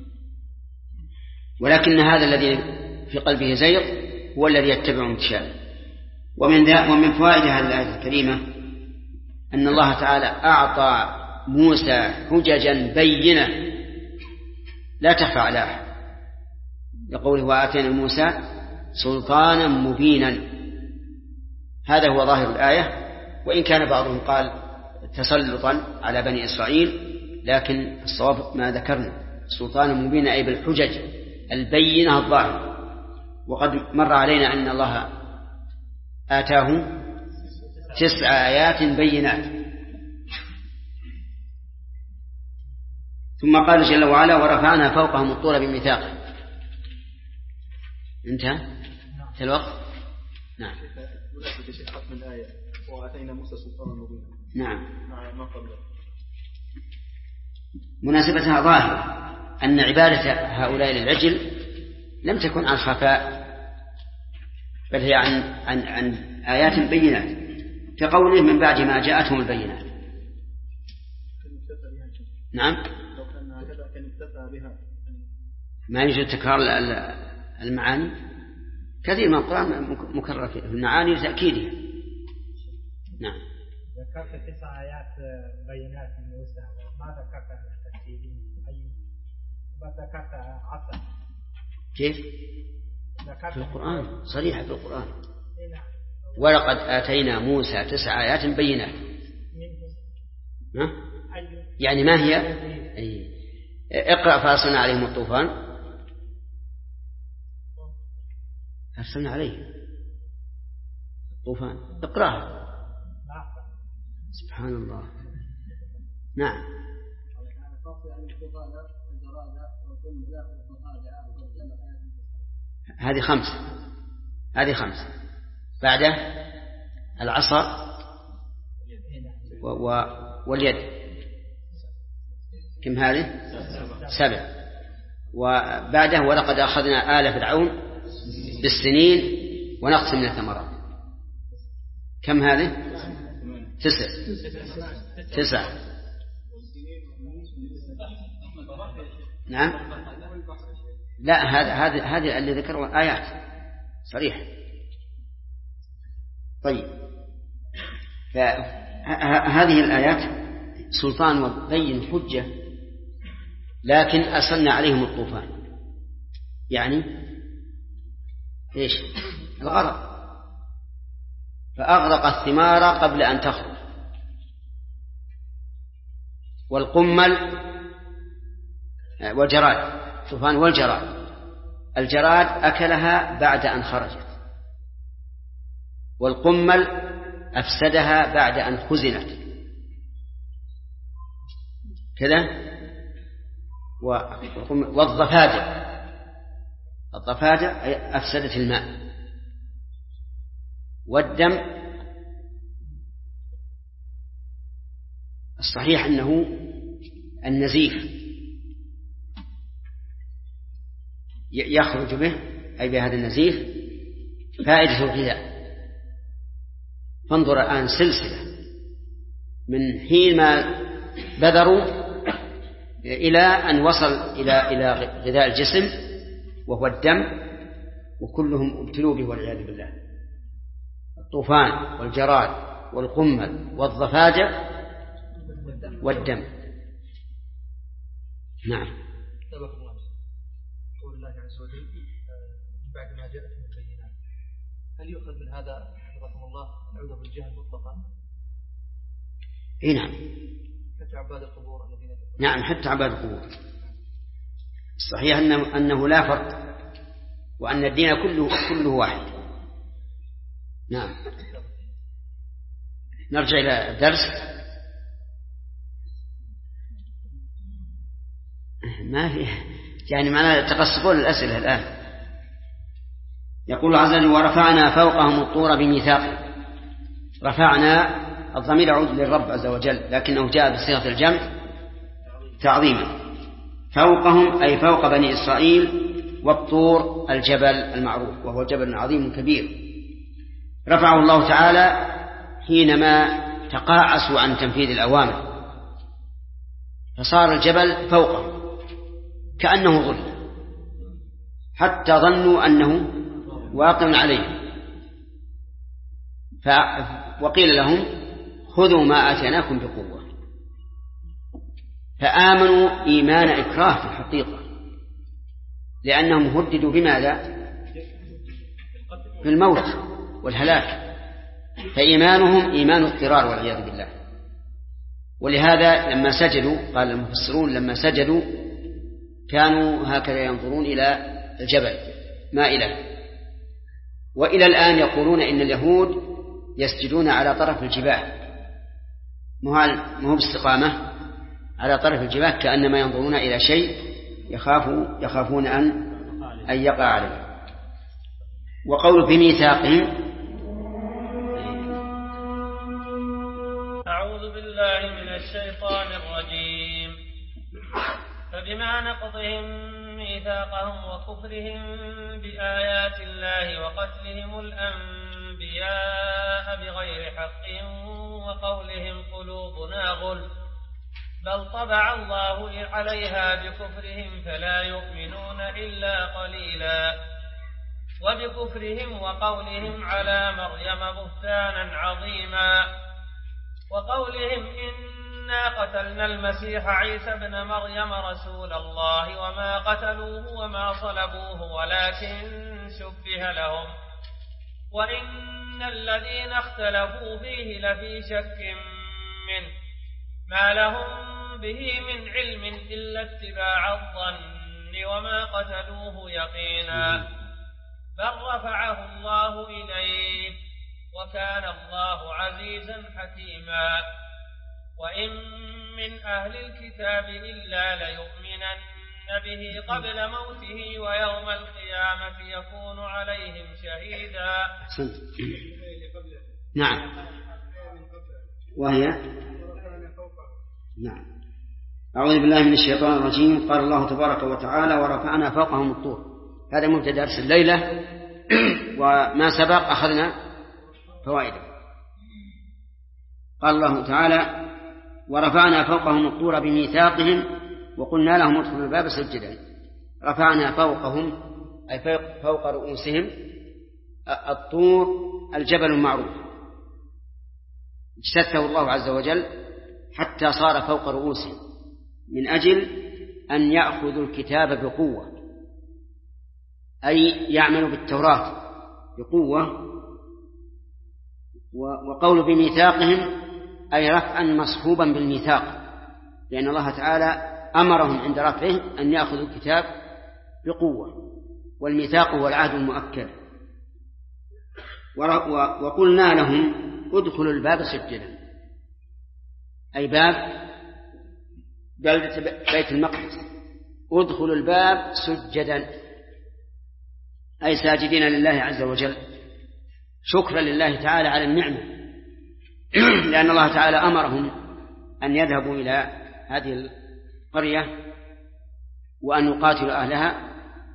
ولكن هذا الذي في قلبه زيغ هو الذي يتبع المتشابه. ومن فوائد هذه الآية الكريمة أن الله تعالى أعطى موسى حججا بينة لا تخفى على أحد، لقوله وآتينا موسى سلطانا مبينا، هذا هو ظاهر الآية، وإن كان بعضهم قال تسلطا على بني إسرائيل، لكن الصواب ما ذكرنا سلطانا مبينا أي بالحجج البينة الظاهرة. وقد مر علينا أن الله آتاه 9 آيات بينات. ثم قال جل وعلا ورفعنا فوقهم الطور بميثاقه. انتهى الوقت. نعم ختم الآية وآتينا موسى سلطانا مبينا. نعم ما قبله مناسبتها ظاهرة أن عبادة هؤلاء للعجل لم تكن عن خفاء، بل هي عن آيات بينات، كقوله من بعد ما جاءتهم البينات. نعم لو كان هكذا كان اكتفى بها. ما يوجد تكرار المعاني، كثير من القرآن مكرر في المعاني لتأكيدها. نعم ذكرت 9 آيات بينات من موسى، وما ذكرت التفسيرين ذكرت عصا. كيف؟ ذكرت في القرآن صريحة في القرآن ولقد آتينا موسى 9 آيات بينات. يعني ما هي؟ اقرأ فأرسلنا عليهم الطوفان، أرسلنا عليه الطوفان، اقرأها. سبحان الله. نعم هذه 5 بعده العصا واليد، كم هذه؟ 7. وبعده ولقد أخذنا آل فرعون بالسنين ونقص من الثمرات، كم هذه؟ 9. نعم لا هذه اللي ذكروا آيات صريح. طيب فهذه الآيات سلطان وبين حجة، لكن أرسلنا عليهم الطوفان يعني إيش؟ الغرق، فأغرق الثمار قبل أن تخرج، والقمل والجراد، طوفان والجراد، الجراد أكلها بعد أن خرجت، والقمل أفسدها بعد أن خزنت كذا، والضفادع أفسدت الماء، والدم الصحيح أنه النزيف يخرج به، أي بهذا النزيف فائدة الغذاء. فانظر الآن سلسلة من حين ما بذروا إلى أن وصل إلى غذاء الجسم وهو الدم، وكلهم ابتلوا به والعياذ بالله. الطوفان والجراد والقمل والضفادع والدم. نعم قول الله عز وجل بعد ما جاءتهم البينات، هل يؤخذ من هذا رحمه الله العودة بالجهل مطلقا؟ اي نعم حتى عباد القبور الذين نعم حتى عباد القبور. الصحيح أنه لا فرق، وأن الدين كله واحد. نعم نرجع إلى الدرس. ما في يعني معنا تقصفون الأسئلة الآن. يقول عز وجل: ورفعنا فوقهم الطور بميثاق. رفعنا الضمير يعود للرب عز وجل، لكنه جاء بصيغة الجمع تعظيما. فوقهم أي فوق بني إسرائيل، والطور الجبل المعروف، وهو جبل عظيم كبير رفعه الله تعالى حينما تقاعسوا عن تنفيذ الأوامر، فصار الجبل فوقهم كأنه ظل، حتى ظنوا أنه واقع عليهم. وقيل لهم: خذوا ما آتيناكم بقوة. فآمنوا إيمان إكراه في الحقيقة، لأنهم هددوا بماذا؟ بالموت والهلاك، فإيمانهم إيمان اضطرار والعياذ بالله. ولهذا لما سجدوا، قال المفسرون لما سجدوا كانوا هكذا ينظرون إلى الجبل مائلا. وإلى الآن يقولون إن اليهود يسجدون على طرف الجبال، مو باستقامة، على طرف الجبال، كأنما ينظرون إلى شيء يخافون أن يقع عليه. وقول بميثاقهم: أعوذ بالله من الشيطان الرجيم. فبما نقضهم ميثاقهم وكفرهم بآيات الله وقتلهم الأنبياء بغير حق وقولهم قلوبنا غلف بل طبع الله عليها بكفرهم فلا يؤمنون إلا قليلا. وبكفرهم وقولهم على مريم بهتانا عظيما، وقولهم إنا قتلنا المسيح عيسى ابن مريم رسول الله وما قتلوه وما صلبوه ولكن شبه لهم، وإن الذين اختلفوا فيه لفي شك منه ما لهم به من علم إلا اتباع الظن وما قتلوه يقينا، بل رفعه الله إليه وكان الله عزيزا حكيما. وإن من أهل الكتاب إلا ليؤمنن به قبل موته ويوم القيامة يكون عليهم شهيدا. نعم. وهي نعم. أعوذ بالله من الشيطان الرجيم. قال الله تبارك وتعالى: ورفعنا فوقهم الطور. هذا مبتدأ درس الليلة، وما سبق أخذنا فوائده. قال الله تعالى: ورفعنا فوقهم الطور بميثاقهم وقلنا لهم ادخلوا الباب سجدا. رفعنا فوقهم أي فوق رؤوسهم الطور الجبل المعروف، اجتثه الله عز وجل حتى صار فوق رؤوسهم من أجل أن يأخذوا الكتاب بقوة، أي يعملوا بالتوراة بقوة. وقول بميثاقهم أي رفعا مصحوبا بالميثاق، لأن الله تعالى أمرهم عند رفعه أن يأخذوا الكتاب بقوة، والميثاق هو العهد المؤكد. وقلنا لهم ادخلوا الباب سجدا، أي باب بيت المقدس، ادخلوا الباب سجدا أي ساجدين لله عز وجل، شكرا لله تعالى على النعمة، لأن الله تعالى أمرهم أن يذهبوا إلى هذه القرية وأن يقاتلوا أهلها،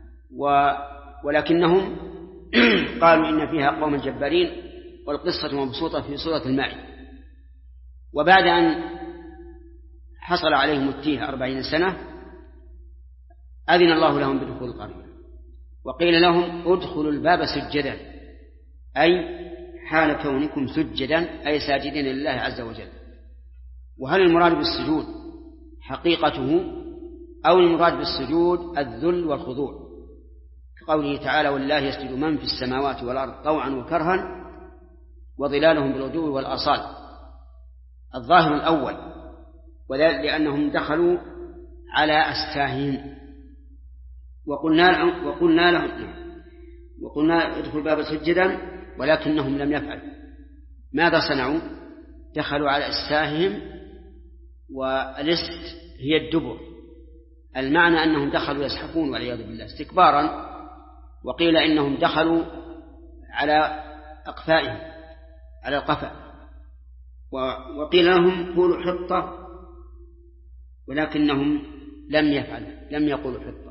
ولكنهم قالوا إن فيها قوما جبارين، والقصة مبسوطة في سورة المائدة. وبعد أن حصل عليهم التيه 40 سنة أذن الله لهم بدخول القرية، وقيل لهم ادخلوا الباب سجدا، أي حال كونكم سجدا أي ساجدين لله عز وجل. وهل المراد بالسجود حقيقته أو المراد بالسجود الذل والخضوع، كقوله تعالى: ولله يسجد من في السماوات والأرض طوعا وكرها وظلالهم بالغدو والآصال. الظاهر الأول، وذلك لأنهم دخلوا على أستاههم. وقلنا لهم ادخلوا الباب سجدا، ولكنهم لم يفعلوا. ماذا صنعوا؟ دخلوا على أسفاههم، والست هي الدبر. المعنى أنهم دخلوا يزحفون والعياذ بالله استكبارا، وقيل إنهم دخلوا على أقفائهم على القفا، وقيل لهم قولوا حطة، ولكنهم لم يفعلوا، لم يقولوا حطة،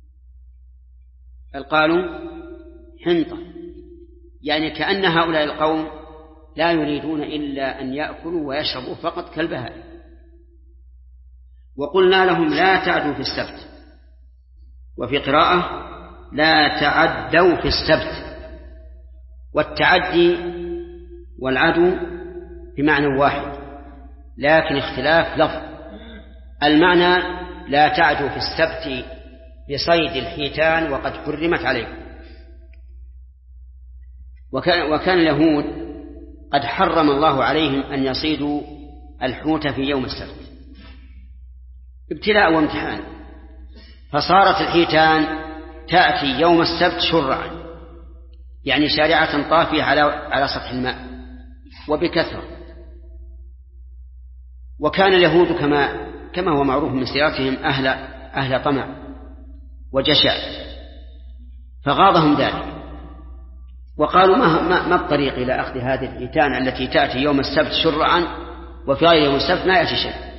بل قالوا حنطة، يعني كأن هؤلاء القوم لا يريدون إلا أن يأكلوا ويشربوا فقط كالبهائم. وقلنا لهم لا تعدوا في السبت، وفي قراءة لا تعدوا في السبت. والتعدي والعدو بمعنى واحد لكن اختلاف لفظ. المعنى لا تعدوا في السبت بصيد الحيتان وقد حرمت عليكم. وكان اليهود قد حرم الله عليهم أن يصيدوا الحوت في يوم السبت ابتلاء وامتحان، فصارت الحيتان تأتي يوم السبت شرعا، يعني شارعة طافية على سطح الماء وبكثرة. وكان اليهود كما هو معروف من سيرتهم أهل طمع وجشع، فغاضهم ذلك وقالوا ما الطريق إلى أخذ هذه الحيتان التي تأتي يوم السبت شرعا وفي غير يوم السبت ما يأتي شيء.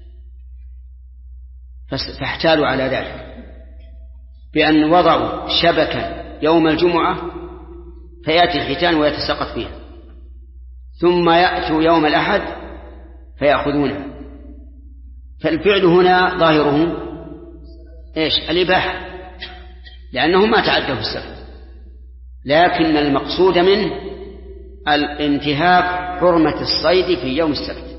فاحتالوا على ذلك بأن وضعوا شبكا يوم الجمعة فيأتي الحيتان ويتساقط فيها، ثم يأتوا يوم الأحد فيأخذونها. فالفعل هنا ظاهره إيش؟ الإباحة، لأنهم ما تعدوا في السبت، لكن المقصود منه الانتهاك حرمة الصيد في يوم السبت.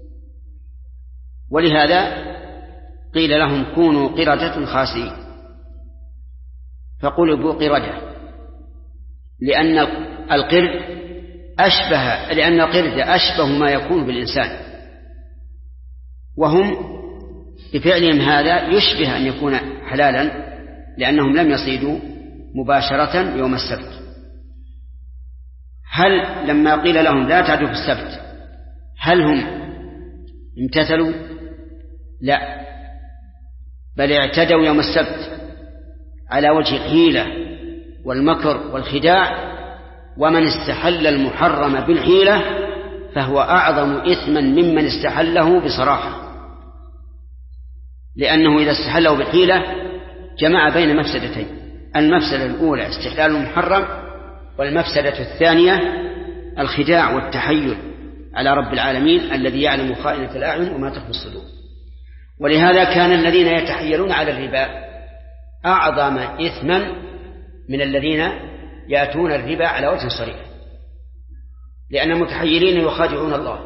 ولهذا قيل لهم كونوا قردة خاسئين، فقلبوا قردة، لأن القرد أشبه ما يكون بالإنسان، وهم بفعلهم هذا يشبه أن يكون حلالا لأنهم لم يصيدوا مباشرة يوم السبت. هل لما قيل لهم لا تعدوا في السبت هل هم امتثلوا؟ لا، بل اعتدوا يوم السبت على وجه الحيلة والمكر والخداع. ومن استحل المحرم بالحيلة فهو أعظم إثما ممن استحله بصراحة، لأنه إذا استحله بالحيلة جمع بين مفسدتين: المفسدة الأولى استحلال المحرم، والمفسدة الثانية الخداع والتحيل على رب العالمين الذي يعلم خائنة الأعين وما تخفي الصدور. ولهذا كان الذين يتحيلون على الربا أعظم إثما من الذين يأتون الربا على وجه صريح، لأن المتحيلين يخادعون الله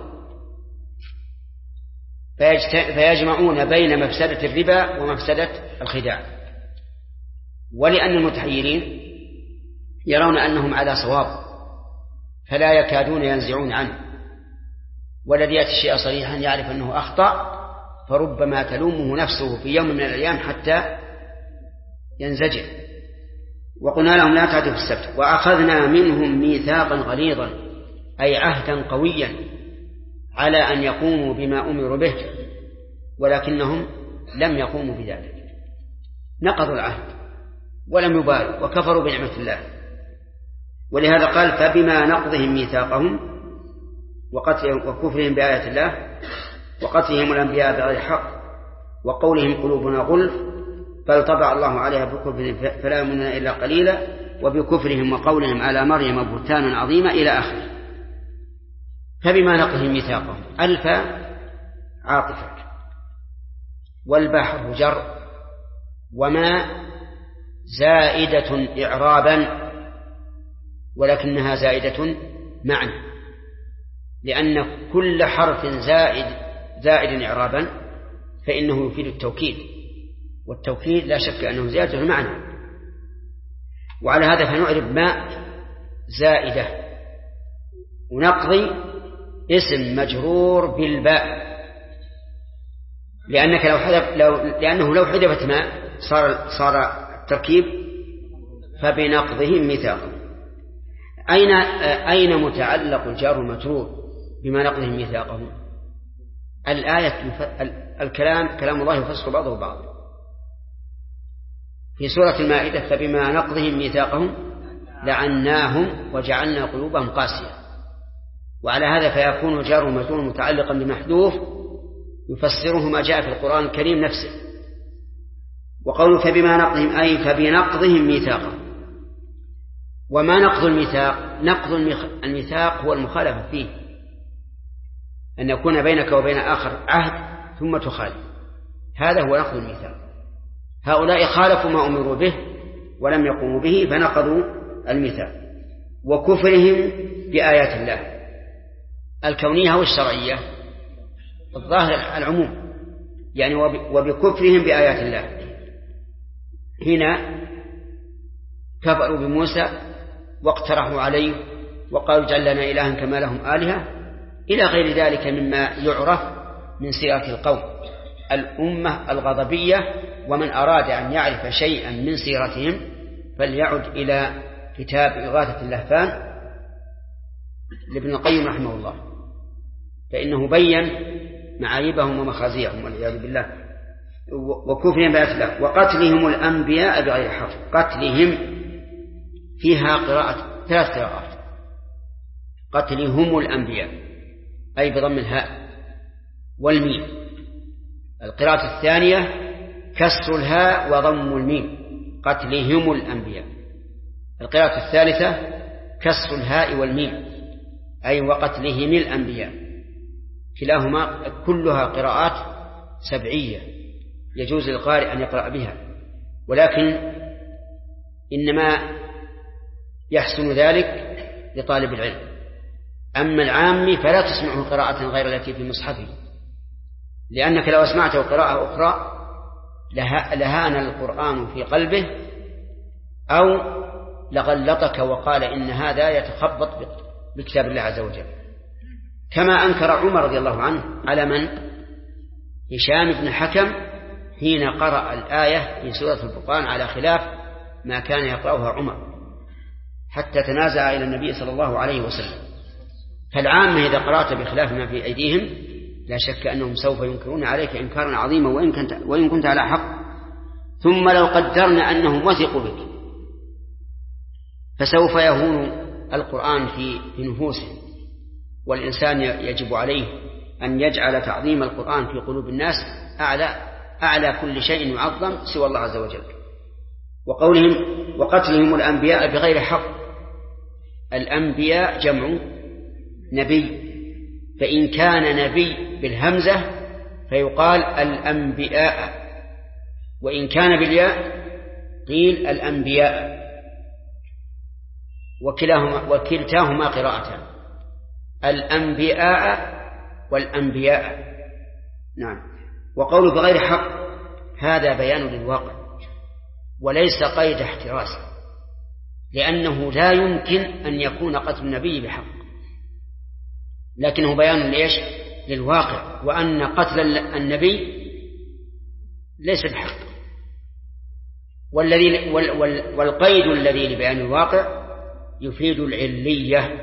فيجمعون بين مفسدة الربا ومفسدة الخداع. ولأن المتحيلين يرون أنهم على صواب فلا يكادون ينزعون عنه، والذي يأتي الشيء صريحا يعرف أنه أخطأ فربما تلومه نفسه في يوم من الأيام حتى ينزجر. وقلنا لهم لا تعدوا في السبت، وأخذنا منهم ميثاقا غليظا، أي عهدا قويا على أن يقوموا بما أمروا به، ولكنهم لم يقوموا بذلك، نقضوا العهد ولم يبالوا وكفروا بنعمة الله. ولهذا قال فبما نقضهم ميثاقهم وكفرهم بآيات الله وقتلهم الأنبياء بغير حق وقولهم قلوبنا غلف بل طبع الله عليها بكفرهم فلا يؤمنون إلا قليلا وبكفرهم وقولهم على مريم بهتانا عظيما إلى آخره. فبما نقضهم ميثاقهم ألف عاطفة، والبحر جر، وما زائدة إعرابا ولكنها زائدة معنى، لأن كل حرف زائد إعرابا فإنه يفيد التوكيد، والتوكيد لا شك أنه زيادة المعنى. وعلى هذا فنعرب ما زائدة، ونقضي اسم مجرور بالباء، لأنه لو حذفت ما صار التركيب فبنقضهم ميثاقا. أين متعلق الجار والمجرور بما نقضهم ميثاقهم. الآية كلام الله يفسر بعضه بعض. في سورة المائدة فبما نقضهم ميثاقهم لعناهم وجعلنا قلوبهم قاسية، وعلى هذا فيكون جار ومجرور متعلقا بمحذوف يفسره ما جاء في القرآن الكريم نفسه. وقوله فبما نقضهم أي فبنقضهم ميثاقهم. وما نقض الميثاق؟ نقض الميثاق هو المخالفة فيه، أن يكون بينك وبين آخر عهد ثم تخالف، هذا هو نقض الميثاق. هؤلاء خالفوا ما أمروا به ولم يقوموا به فنقضوا الميثاق. وكفرهم بآيات الله الكونية والشرعية، الظاهر العموم يعني، وبكفرهم بآيات الله. هنا كفروا بموسى واقترحوا عليه وقالوا اجعل لنا إلها كما لهم آلهة إلى غير ذلك مما يعرف من سيرة القوم الأمة الغضبية. ومن أراد أن يعرف شيئا من سيرتهم فليعد إلى كتاب إغاثة اللهفان لابن القيم رحمه الله، فإنه بين معايبهم ومخازيهم والعياذ بالله. وكفرهم بآيات الله وقتلهم الأنبياء بغير حق. قتلهم فيها ثلاث قراءات: قتلهم الأنبياء أي بضم الهاء والميم. القراءة الثانية كسر الهاء وضم الميم، قتلهم الأنبياء. القراءة الثالثة كسر الهاء والميم أي وقتلهم الأنبياء. كلاهما كلها قراءات سبعية يجوز للقارئ أن يقرأ بها، ولكن إنما يحسن ذلك لطالب العلم. أما العام فلا تسمعه قراءة غير التي في مصحفه، لأنك لو أسمعته قراءة أخرى لهان القرآن في قلبه أو لغلطك وقال إن هذا يتخبط بكتاب الله عز وجل، كما أنكر عمر رضي الله عنه على من؟ هشام بن حكم حين قرأ الآية في سورة الفرقان على خلاف ما كان يقرأها عمر حتى تنازع إلى النبي صلى الله عليه وسلم. فالعامة إذا قرأت بخلاف ما في أيديهم لا شك أنهم سوف ينكرون عليك إنكارا عظيما وإن كنت على حق. ثم لو قدرنا أنهم وثقوا بك فسوف يهون القرآن في نفوسهم، والإنسان يجب عليه أن يجعل تعظيم القرآن في قلوب الناس أعلى كل شيء يعظم سوى الله عز وجل. وقولهم وقتلهم الأنبياء بغير حق. الأنبياء جمع نبي، فإن كان نبي بالهمزة فيقال الأنبياء، وإن كان بالياء قيل الأنبياء، وكلتاهما قراءتان، الأنبياء والأنبياء. نعم. وقول بغير حق هذا بيان للواقع وليس قيد احتراز، لأنه لا يمكن أن يكون قتل النبي بحق، لكنه بيان ليش؟ للواقع، وأن قتل النبي ليس بحق. والقيد الذي لبيان الواقع يفيد العلية،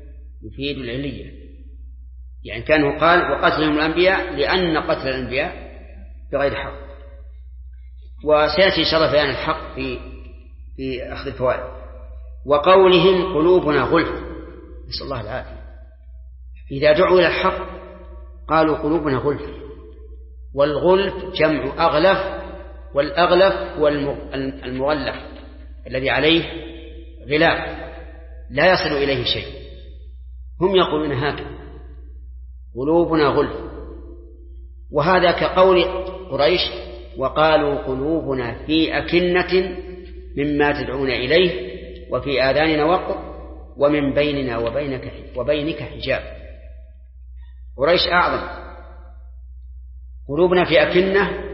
يعني كانوا قال وقتلهم الأنبياء لأن قتل الأنبياء بغير حق. وسيأتي إن شاء الله بيان الحق في أخذ الفوائد. وقولهم قلوبنا غلف، نسأل الله العافية. إذا دعوا إلى الحق قالوا قلوبنا غلف، والغلف جمع أغلف، والأغلف هو المغلف الذي عليه غلاف لا يصل إليه شيء. هم يقولون هكذا قلوبنا غلف، وهذا كقول قريش وقالوا قلوبنا في أكنة مما تدعون إليه وفي آذاننا وقر ومن بيننا وبينك حجاب. قريش أعظم، قلوبنا في أكنة،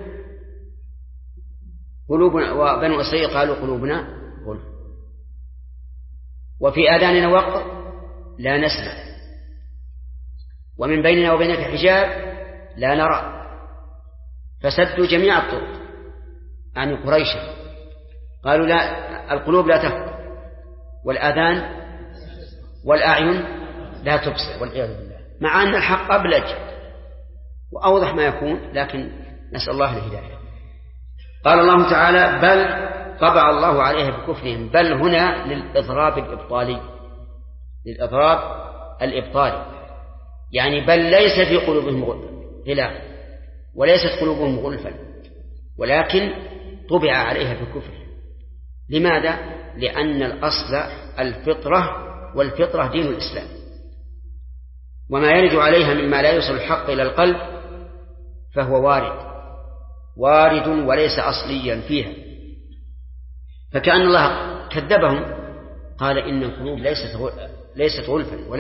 قلوبنا وبنو إسرائيل قالوا قلوبنا غلف، وفي آذاننا وقر لا نسمع، ومن بيننا وبينك حجاب لا نرى. فسدوا جميع الطرق عن قريش، قالوا لا، القلوب لا تفقه والآذان والأعين لا تبصر والعياذ بالله. مع أن الحق أبلج وأوضح ما يكون، لكن نسأل الله الهداية. قال الله تعالى بل طبع الله عليها بكفرهم، بل هنا للإضراب الإبطالي، للإضراب الإبطالي، يعني بل ليس في قلوبهم غلاف وليست قلوبهم غلفا، ولكن طبع عليها بكفر. لماذا؟ لأن الأصل الفطرة، والفطرة دين الإسلام، وما يرد عليها مما لا يوصل الحق إلى القلب فهو وارد وليس أصليا فيها. فكأن الله كذبهم، قال إن القلوب ليست غلفا،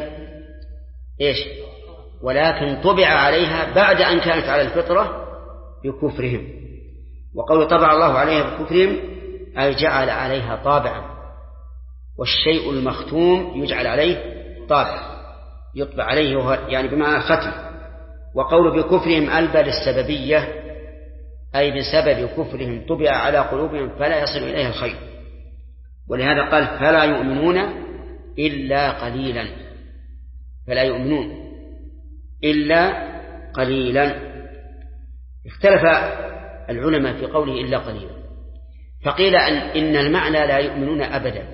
ولكن طبع عليها بعد أن كانت على الفطرة بكفرهم. وقول طبع الله عليها بكفرهم أي جعل عليها طابعا، والشيء المختوم يجعل عليه طابع، يطبع عليه يعني بمعنى ختم. وقول بكفرهم ألبى للسببية، أي بسبب كفرهم طبع على قلوبهم فلا يصل إليها الخير، ولهذا قال فلا يؤمنون إلا قليلا، فلا يؤمنون إلا قليلا. اختلف العلماء في قوله إلا قليلا، فقيل إن المعنى لا يؤمنون أبدا،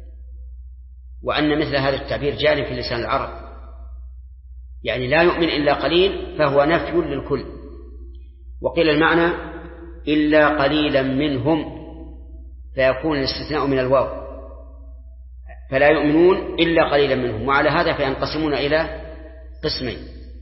وأن مثل هذا التعبير جاري في لسان العرب، يعني لا يؤمن إلا قليل فهو نفي للكل. وقيل المعنى إلا قليلا منهم، فيكون الاستثناء من الواو، فلا يؤمنون إلا قليلا منهم. وعلى هذا فينقسمون إلى قسمين: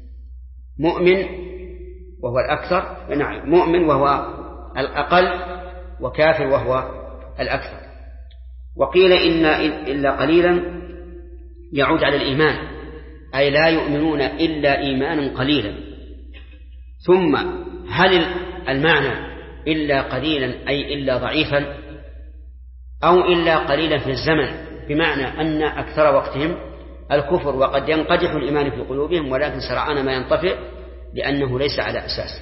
مؤمن وهو الأكثر، مؤمن وهو الأقل، وكافر وهو الأكثر. وقيل إن إلا قليلا يعود على الإيمان، أي لا يؤمنون إلا إيمانا قليلا. ثم هل المعنى إلا قليلا أي إلا ضعيفا، أو إلا قليلا في الزمن، بمعنى أن أكثر وقتهم الكفر وقد ينقدح الإيمان في قلوبهم، ولكن سرعان ما ينطفئ لأنه ليس على أساس.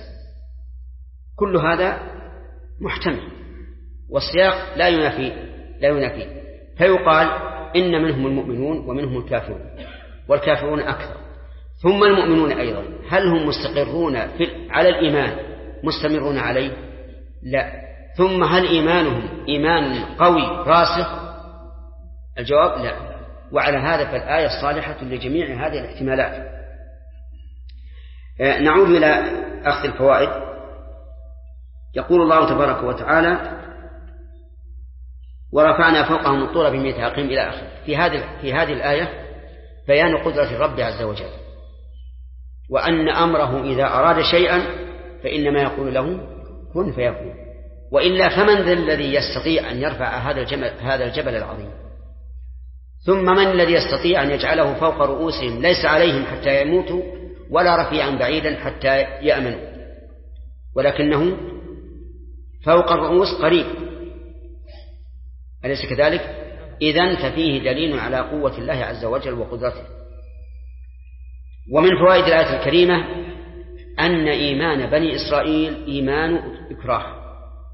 كل هذا محتمل، والسياق لا ينافي، فيقال إن منهم المؤمنون ومنهم الكافرون، والكافرون أكثر. ثم المؤمنون أيضا هل هم مستقرون على الإيمان مستمرون عليه؟ لا. ثم هل إيمانهم إيمان قوي راسخ؟ الجواب لا. وعلى هذا فالآية الصالحة لجميع هذه الاحتمالات. نعود إلى أخذ الفوائد. يقول الله تبارك وتعالى ورفعنا فوقهم الطور بميثاقهم إلى آخره. في هذه الآية بيان قدرة الرب عز وجل، وأن أمره إذا أراد شيئا فإنما يقول له كن فيكون، وإلا فمن ذا الذي يستطيع أن يرفع هذا الجبل العظيم؟ ثم من الذي يستطيع أن يجعله فوق رؤوسهم ليس عليهم حتى يموتوا، ولا رفيعا بعيدا حتى يأمنوا، ولكنه فوق الرؤوس قريب، أليس كذلك؟ إذن ففيه دليل على قوة الله عز وجل وقدرته. ومن فوائد الآية الكريمة أن إيمان بني إسرائيل إيمان إكراه،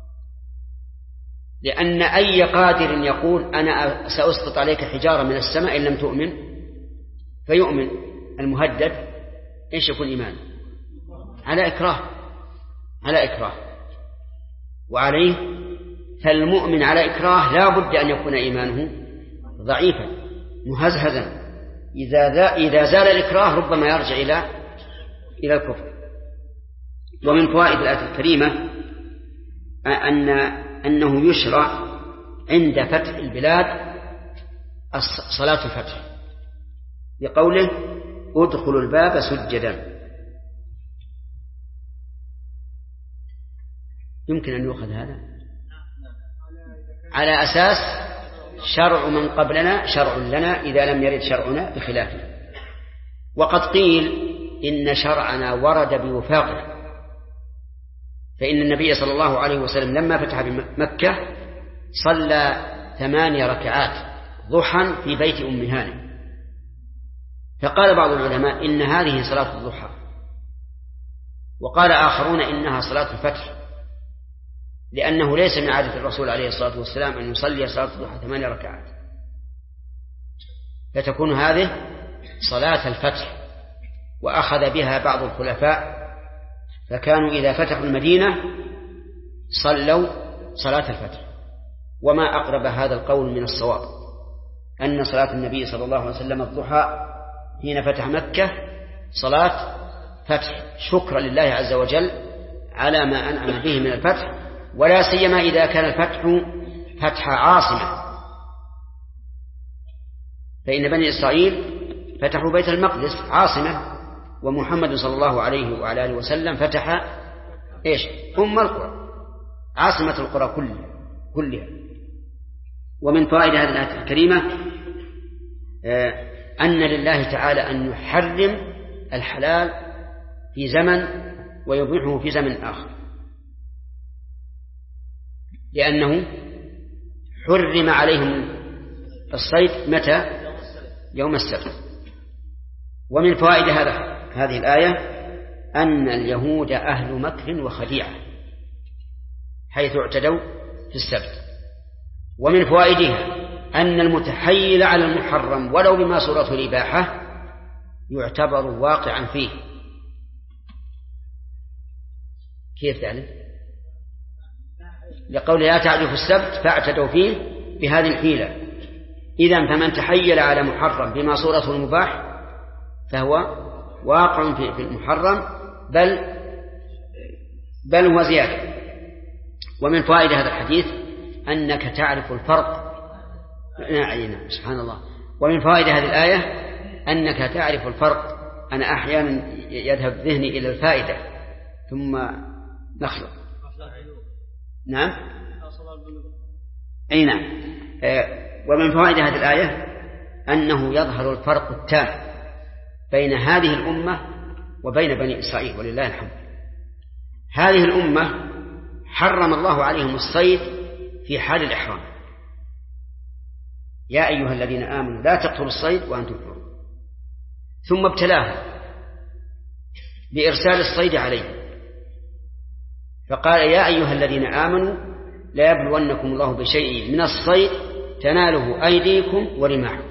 لأن أي قادر يقول أنا سأسقط عليك حجارة من السماء إن لم تؤمن فيؤمن، المهدد إيش يكون إيمان؟ على إكراه، وعليه فالمؤمن على إكراه لا بد أن يكون إيمانه ضعيفا مهزهزا. إذا زال الإكراه ربما يرجع إلى الكفر. ومن فوائد الآية الكريمة أنه يشرع عند فتح البلاد صلاة الفتح، بقوله ادخلوا الباب سجدا. يمكن أن يؤخذ هذا على أساس شرع من قبلنا شرع لنا إذا لم يرد شرعنا بخلافه. وقد قيل إن شرعنا ورد بوفاقه، فإن النبي صلى الله عليه وسلم لما فتح بمكة صلى 8 ركعات ضحى في بيت أم هانئ، فقال بعض العلماء إن هذه صلاة الضحى، وقال آخرون إنها صلاة الفتح، لأنه ليس من عادة الرسول عليه الصلاة والسلام أن يصلي صلاة الضحى 8 ركعات، فتكون هذه صلاة الفتح وأخذ بها بعض الخلفاء، فكانوا إذا فتحوا المدينة صلوا صلاة الفتح. وما أقرب هذا القول من الصواب أن صلاة النبي صلى الله عليه وسلم الضحى حين فتح مكة صلاة فتح، شكرا لله عز وجل على ما أنعم به من الفتح، ولا سيما إذا كان الفتح فتح عاصمة. فإن بني إسرائيل فتحوا بيت المقدس عاصمة، ومحمد صلى الله عليه وعلى آله وسلم فتح أم القرى، عاصمة القرى كلها. ومن فوائد هذه الآية الكريمة أن لله تعالى أن يحرم الحلال في زمن ويبيحه في زمن آخر، لأنه حرم عليهم الصيد متى؟ يوم السبت. ومن فوائد هذه الآية أن اليهود أهل مكر وخديعة حيث اعتدوا في السبت. ومن فوائدها أن المتحيل على المحرم ولو بما صورته الإباحة يعتبر واقعا فيه. كيف ذلك؟ لقول لا تعدوا في السبت فاعتدوا فيه بهذه الحيلة. إذن فمن تحيل على محرم بما صورته المباح فهو واقع في المحرم بل هو زيادة. ومن فوائد هذا الحديث أنك تعرف الفرق. سبحان الله. ومن فوائد هذه الآية أنك تعرف الفرق. أنا أحيانا يذهب ذهني إلى الفائدة ثم نخلق. نعم أي نعم. ومن فوائد هذه الآية أنه يظهر الفرق التام بين هذه الأمة وبين بني إسرائيل ولله الحمد. هذه الأمة حرم الله عليهم الصيد في حال الإحرام، يا أيها الذين آمنوا لا تقتلوا الصيد وأنتم حرم، ثم ابتلاهم بإرسال الصيد عليه فقال يا أيها الذين آمنوا لا يبلونكم الله بشيء من الصيد تناله أيديكم ورماحكم.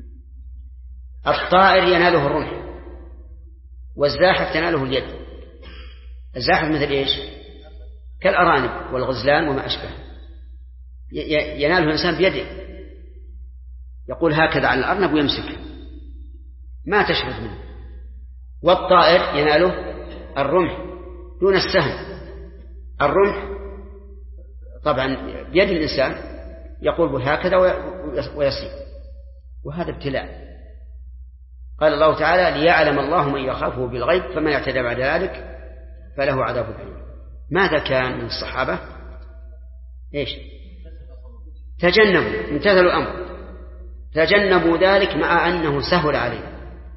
الطائر يناله الرمح والزاحف تناله اليد. الزاحف مثل إيش؟ كالأرانب والغزلان وما أشبه، يناله الإنسان بيده، يقول هكذا على الأرنب ويمسكه ما تشبه منه. والطائر يناله الرمح دون السهم. الرمح طبعا بيد الإنسان يقول هكذا ويصيب، وهذا ابتلاء. قال الله تعالى ليعلم الله من يخافه بالغيب فما يعتدى بعد ذلك فله عذاب أليم. ماذا كان من الصحابة؟ إيش؟ تجنبوا، امتثلوا الأمر، تجنبوا ذلك مع أنه سهل عليهم،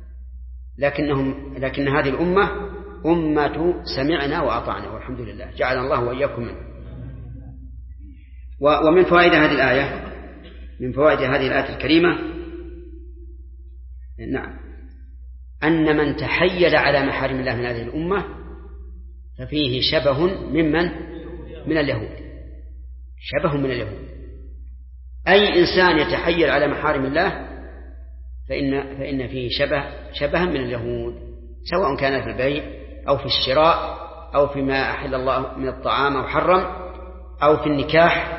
لكن هذه الأمة أمة سمعنا وأطعنا والحمد لله، جعل الله وإياكم منه. ومن فوائد هذه الآية، من فوائد هذه الآية الكريمة نعم أن من تحيل على محارم الله من هذه الأمة ففيه شبه من اليهود، شبه من اليهود. أي إنسان يتحيل على محارم الله فإن فيه شبه من اليهود، سواء كان في البيع أو في الشراء أو فيما أحل الله من الطعام أو حرم أو في النكاح.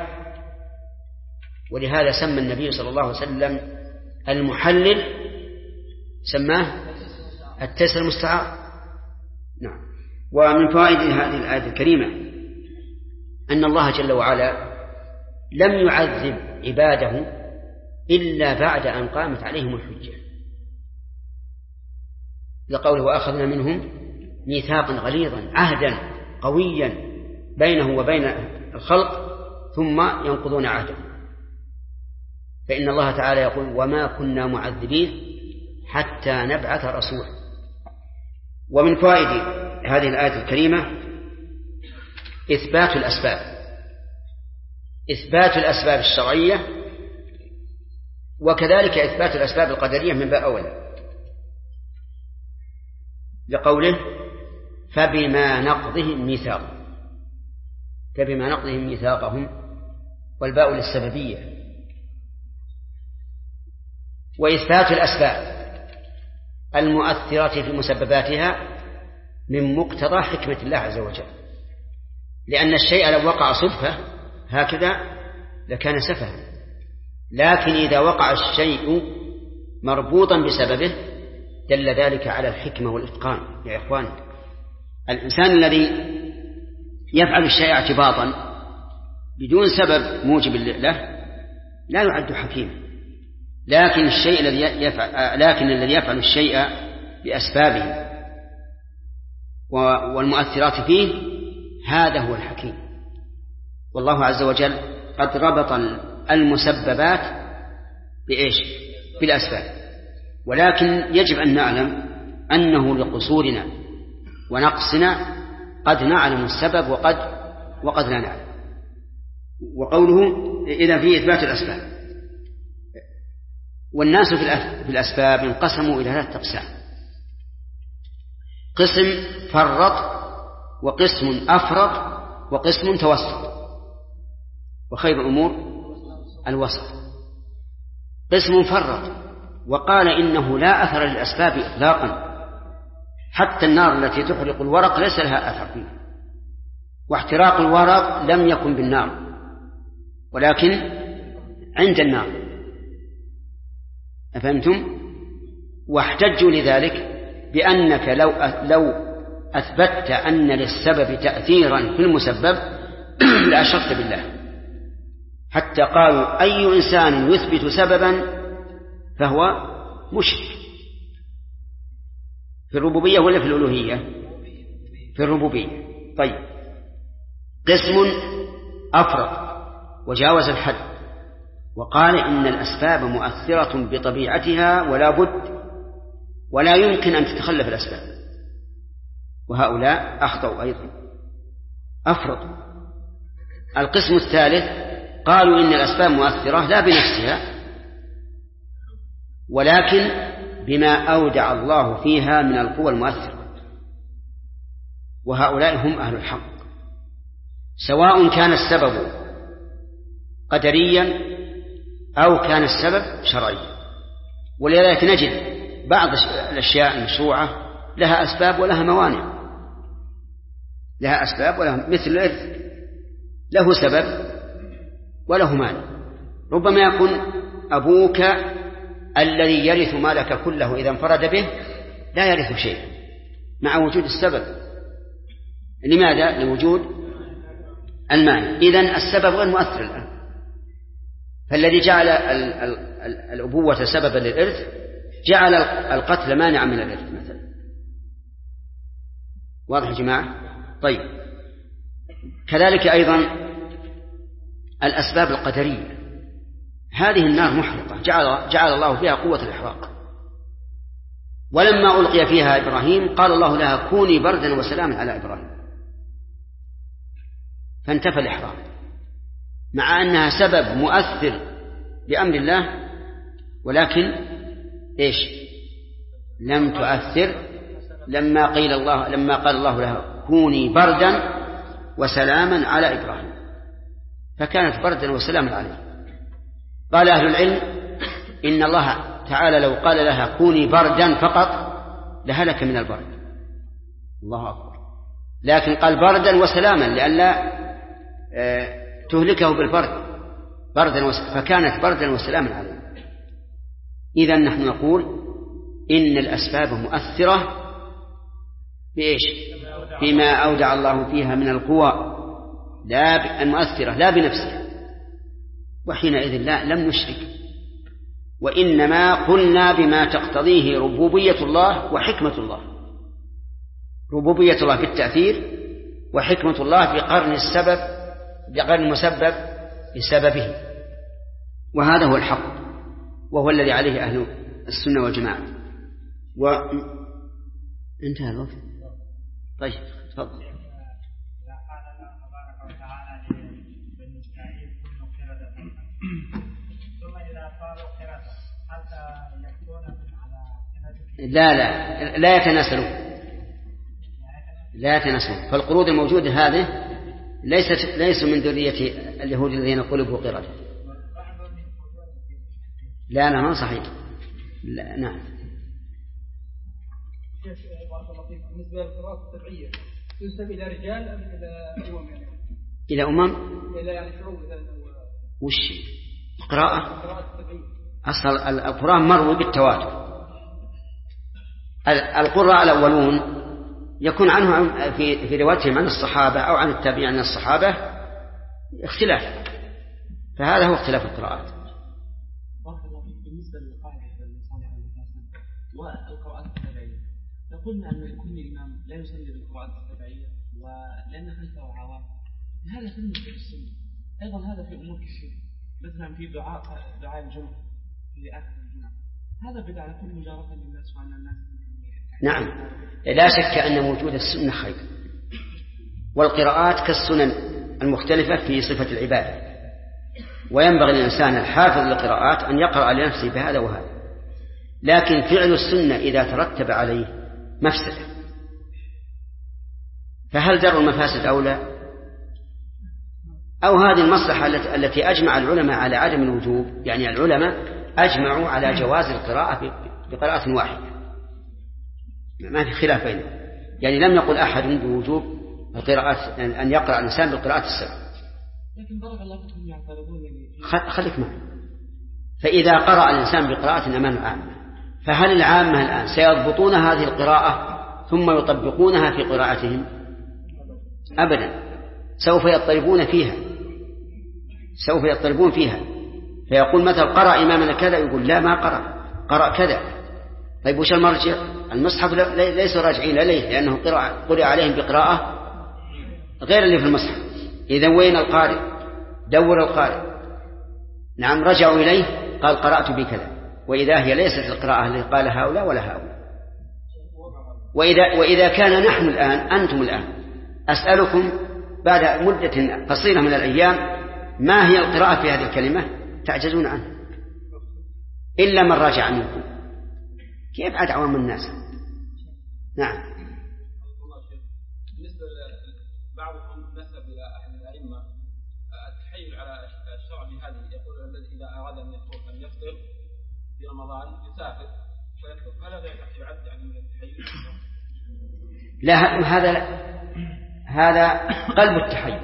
ولهذا سمى النبي صلى الله عليه وسلم المحلل سماه التيسير المستعار. نعم. ومن فوائد هذه الآية الكريمة أن الله جل وعلا لم يعذب عباده إلا بعد أن قامت عليهم الحجة، لقوله وأخذنا منهم ميثاقا غليظا عهدا قويا بينه وبين الخلق ثم ينقضون عهده. فإن الله تعالى يقول وما كنا معذبين حتى نبعث رسولا. ومن فوائد هذه الآية الكريمة إثبات الأسباب الشرعية، وكذلك إثبات الأسباب القدرية من باب أولى، لقوله فبما نقضهم ميثاقهم والباء للسببية. وإثبات الأسباب المؤثرة في مسبباتها من مقتضى حكمة الله عز وجل، لأن الشيء لو وقع صدفة هكذا لكان سفها، لكن إذا وقع الشيء مربوطا بسببه دل ذلك على الحكمة والإتقان. يا إخوان، الإنسان الذي يفعل الشيء اعتباطا بدون سبب موجب له لا يعد حكيما، لكن الذي يفعل الشيء بأسبابه والمؤثرات فيه هذا هو الحكيم. والله عز وجل قد ربط المسببات بإيش؟ بالأسباب، ولكن يجب أن نعلم أنه لقصورنا ونقصنا قد نعلم السبب وقد لا نعلم. وقوله إذا في إثبات الأسباب، والناس في الأسباب انقسموا إلى 3 أقسام: قسم فرط، وقسم أفرط، وقسم توسط، وخير الأمور الوسط. قسم فرط وقال إنه لا أثر للأسباب إطلاقا، حتى النار التي تحرق الورق ليس لها أثر فيه، واحتراق الورق لم يكن بالنار ولكن عند النار، أفهمتم؟ واحتجوا لذلك بأنك لو أثبتت أن للسبب تأثيرا في المسبب لأشركت بالله، حتى قالوا أي إنسان يثبت سببا فهو مشرك. في الربوبية ولا في الألوهية؟ في الربوبية. طيب، قسم أفرط وجاوز الحد وقال إن الأسباب مؤثرة بطبيعتها ولا بد ولا يمكن أن تتخلف الأسباب، وهؤلاء أخطأوا أيضا، أفرطوا. القسم الثالث قالوا إن الأسباب مؤثرة لا بنفسها ولكن بما أودع الله فيها من القوى المؤثرة، وهؤلاء هم أهل الحق، سواء كان السبب قدريا أو كان السبب شرعيا. ولذلك نجد بعض الأشياء المشروعة لها أسباب ولها موانع، لها أسباب ولها، مثل الإرث له سبب وله مانع. ربما يكون أبوك الذي يرث مالك كله إذا انفرد به لا يرث شيئا مع وجود السبب. لماذا؟ لوجود المانع. إذن السبب غير مؤثر الآن، فالذي جعل الأبوة سببا للإرث جعل القتل مانعا من الإرث مثلا. واضح يا جماعة؟ طيب، كذلك أيضا الأسباب القدرية، هذه النار محرقة جعل الله فيها قوة الإحراق، ولما ألقي فيها إبراهيم قال الله لها كوني بردا وسلاما على إبراهيم، فانتفى الإحراق، مع أنها سبب مؤثر بأمر الله، ولكن إيش؟ لم تؤثر لما قال الله لها كوني بردا وسلاما على إبراهيم، فكانت بردا وسلاما عليه. قال أهل العلم إن الله تعالى لو قال لها كوني بردا فقط لهلك من البرد، الله أكبر، لكن قال بردا وسلاما لئلا تهلكه بالبرد، فكانت بردا وسلاما عليه. إذا نحن نقول إن الأسباب مؤثرة بإيش؟ بما أودع الله فيها من القوى، لا المؤثرة لا بنفسها، وحينئذ لم نشرك، وإنما قلنا بما تقتضيه ربوبية الله وحكمة الله، ربوبية الله في التأثير، وحكمة الله في قرن المسبب بسببه، وهذا هو الحق، وهو الذي عليه أهل السنة والجماعة. انتهى الوقت. طيب تفضل. إذا قال الله تبارك وتعالى لبني إسرائيل كونوا قردة، ثم إذا صاروا قردة حتى يكونوا على قردة، لا يتناسلون. فالقرود الموجودة هذه ليس من ذرية اليهود الذين قلبوا قردة. لا ما صحيح. لا نعم. بارك الله فيك، بالنسبة للقراءات السبعية تنسب إلى رجال أم إلى أمم يعني؟ إلى أمم؟ إلى يعني شعوب مثلا. وش القراءة؟ القراءات السبعية. أصل القرآن مروي بالتواتر. القراء الأولون يكون عنه في روايتهم عن الصحابة أو عن التابعين عن الصحابة اختلاف، فهذا هو اختلاف القراءات. بالنسبة للقاعدة المصالح والمفاسد والقراءات التبعية، فقلنا أن لكل إمام لا يصلي بالقراءات التبعية ولأن خلفه عوام، هذا في المسجد السنة أيضا، هذا في أمور كثيرة، مثلا في دعاء الجمعة في آخر الجمعة، هذا بدعة يكون مجارة للناس وأن الناس. نعم، لا شك أن وجود السنة خير، والقراءات كالسنن المختلفة في صفة العبادة، وينبغي للإنسان الحافظ للقراءات أن يقرأ لنفسه بهذا وهذا، لكن فعل السنة إذا ترتب عليه مفسدة فهل درء المفاسد أولى، أو هذه المصلحة التي أجمع العلماء على عدم الوجوب؟ يعني العلماء أجمعوا على جواز القراءة بقراءة واحدة، ما في خلاف بينهم، يعني لم يقل أحد بوجوب القراءات أن يقرأ الإنسان بالقراءات السبع. لكن بارك الله فيكم يعترضون خليك معي. فإذا قرأ الإنسان بقراءة أمام العامة، فهل العامة الآن سيضبطون هذه القراءة ثم يطبقونها في قراءتهم؟ أبدا، سوف يضطربون فيها، فيقول مثل قرأ إمامنا كذا، يقول لا ما قرأ كذا. طيب وش المرجع؟ المصحف ليسوا راجعين إليه لأنه قرأ عليهم بقراءة غير اللي في المصحف. إذا وين القارئ؟ دور القارئ. نعم، رجعوا إليه قال قرأت بكذا، وإذا هي ليست القراءة اللي قال هؤلاء ولا هؤلاء. وإذا كان نحن الآن، أنتم الآن، أسألكم بعد مدة قصيرة من الأيام ما هي القراءة في هذه الكلمة؟ تعجزون عنها إلا من راجع منكم. كيف عاد عوام الناس؟ نعم. بالنسبة لبعضهم نسب إلى أحد الأئمة التحيل على الشرع بهذه، يقول الذي إذا أراد أن يفطر في رمضان يسافر فيفطر، هل هذا يعد يعني من التحيل؟ لا، هذا قلب التحيل،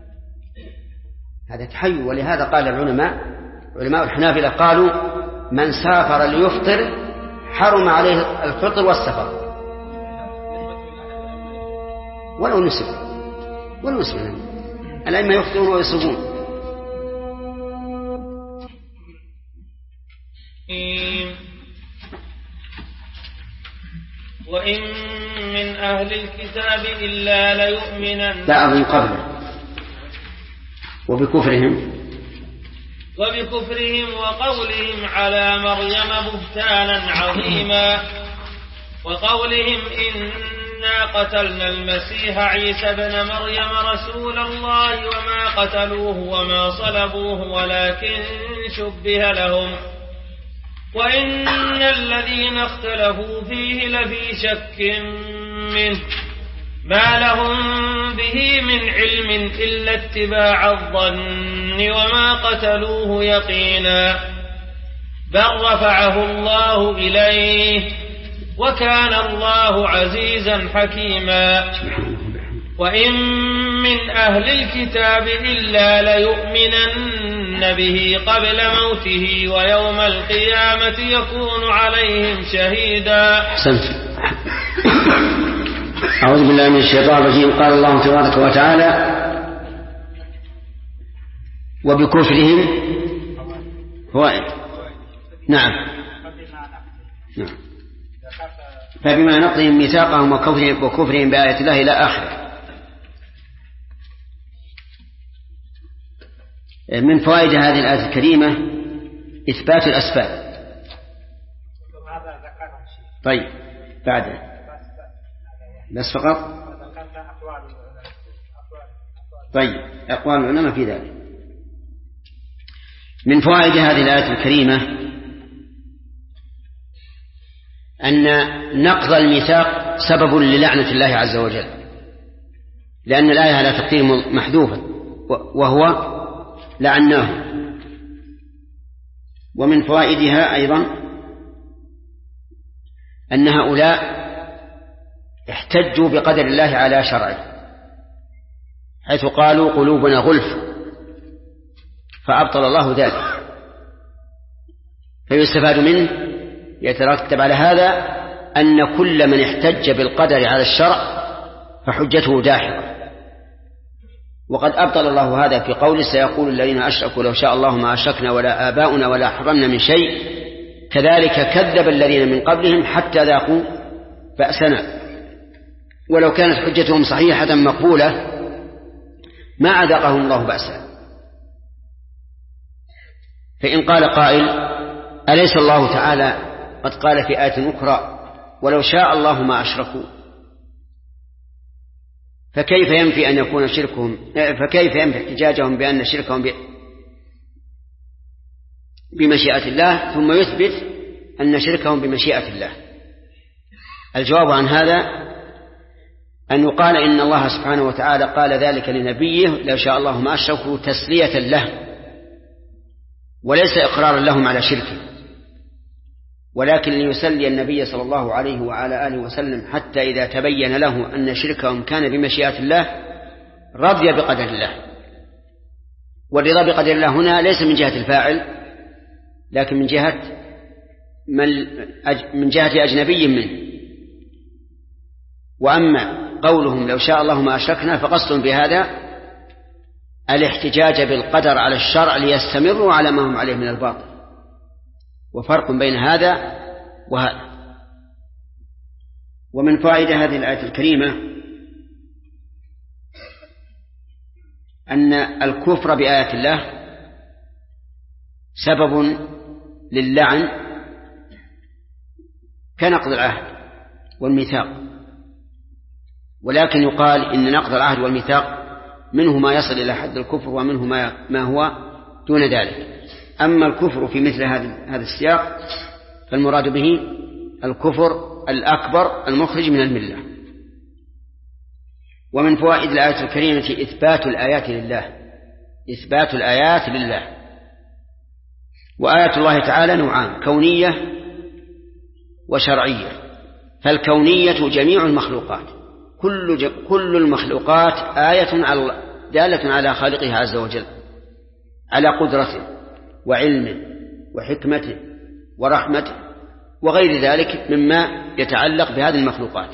هذا تحيل. ولهذا قال علماء الحنابلة قالوا من سافر ليفطر حرم عليه الفطر والسفر ولو نسب الأئمة يفطرون ويصومون. وإن من أهل الكتاب إلا ليؤمنن. لا أظن قبله. وبكفرهم وقولهم على مريم بهتانا عظيما، وقولهم إنا قتلنا المسيح عيسى بن مريم رسول الله وما قتلوه وما صلبوه ولكن شبه لهم، وإن الذين اختلفوا فيه لفي شك منه ما لهم به من علم إلا اتباع الظن وما قتلوه يقينا، بل رفعه الله إليه وكان الله عزيزا حكيما. وإن من أهل الكتاب إلا ليؤمنن به قبل موته ويوم القيامة يكون عليهم شهيدا. أعوذ بالله من الشيطان الرجيم. قال الله تبارك وتعالى وبكفرهم فوائد. نعم. فبما نقضهم ميثاقهم وكفرهم بآيات الله إلى آخره. من فوائد هذه الآية الكريمة إثبات الأسباب. طيب بعد بس فقط. طيب أقوال العلماء في ذلك. من فوائد هذه الآية الكريمة أن نقض الميثاق سبب للعنة الله عز وجل، لأن الآية على تقدير محذوفة وهو لعناه. ومن فوائدها أيضا أن هؤلاء احتجوا بقدر الله على شرعه، حيث قالوا قلوبنا غلف، فأبطل الله ذلك. فيستفاد منه يترتب على هذا أن كل من احتج بالقدر على الشرع فحجته داحضة. وقد أبطل الله هذا في قوله سيقول الذين أشركوا لو شاء الله ما أشركنا ولا آباؤنا ولا حرمنا من شيء كذلك كذب الذين من قبلهم حتى ذاقوا بأسنا. ولو كانت حجتهم صحيحة مقبولة ما أذاقهم الله بأسا. فإن قال قائل أليس الله تعالى قد قال في آية أخرى ولو شاء الله ما أشركوا، فكيف ينفي أن يكون شركهم، فكيف ينفي احتجاجهم بأن شركهم بمشيئة الله ثم يثبت أن شركهم بمشيئة الله؟ الجواب عن هذا أن يقال إن الله سبحانه وتعالى قال ذلك لنبيه لو شاء الله ما أشركوا تسلية له، وليس إقرارا لهم على شركه، ولكن ليسلي النبي صلى الله عليه وعلى آله وسلم حتى إذا تبين له أن شركهم كان بمشيئة الله رضي بقدر الله. والرضا بقدر الله هنا ليس من جهة الفاعل لكن من جهة أجنبي منه. وأما قولهم لو شاء الله ما أشركنا فقصد بهذا الاحتجاج بالقدر على الشرع ليستمروا على ما هم عليه من الباطل، وفرق بين هذا وهذا. ومن فائدة هذه الآية الكريمة أن الكفر بآيات الله سبب للعن كنقض العهد والميثاق، ولكن يقال إن نقض العهد والميثاق منه ما يصل إلى حد الكفر ومنه ما هو دون ذلك. أما الكفر في مثل هذا السياق فالمراد به الكفر الأكبر المخرج من الملة. ومن فوائد الآية الكريمة إثبات الآيات لله، إثبات الآيات لله. وآيات الله تعالى نوعان، كونية وشرعية. فالكونية جميع المخلوقات، كل المخلوقات آية دالة على خالقها عز وجل، على قدرته وعلمه وحكمته ورحمته وغير ذلك مما يتعلق بهذه المخلوقات.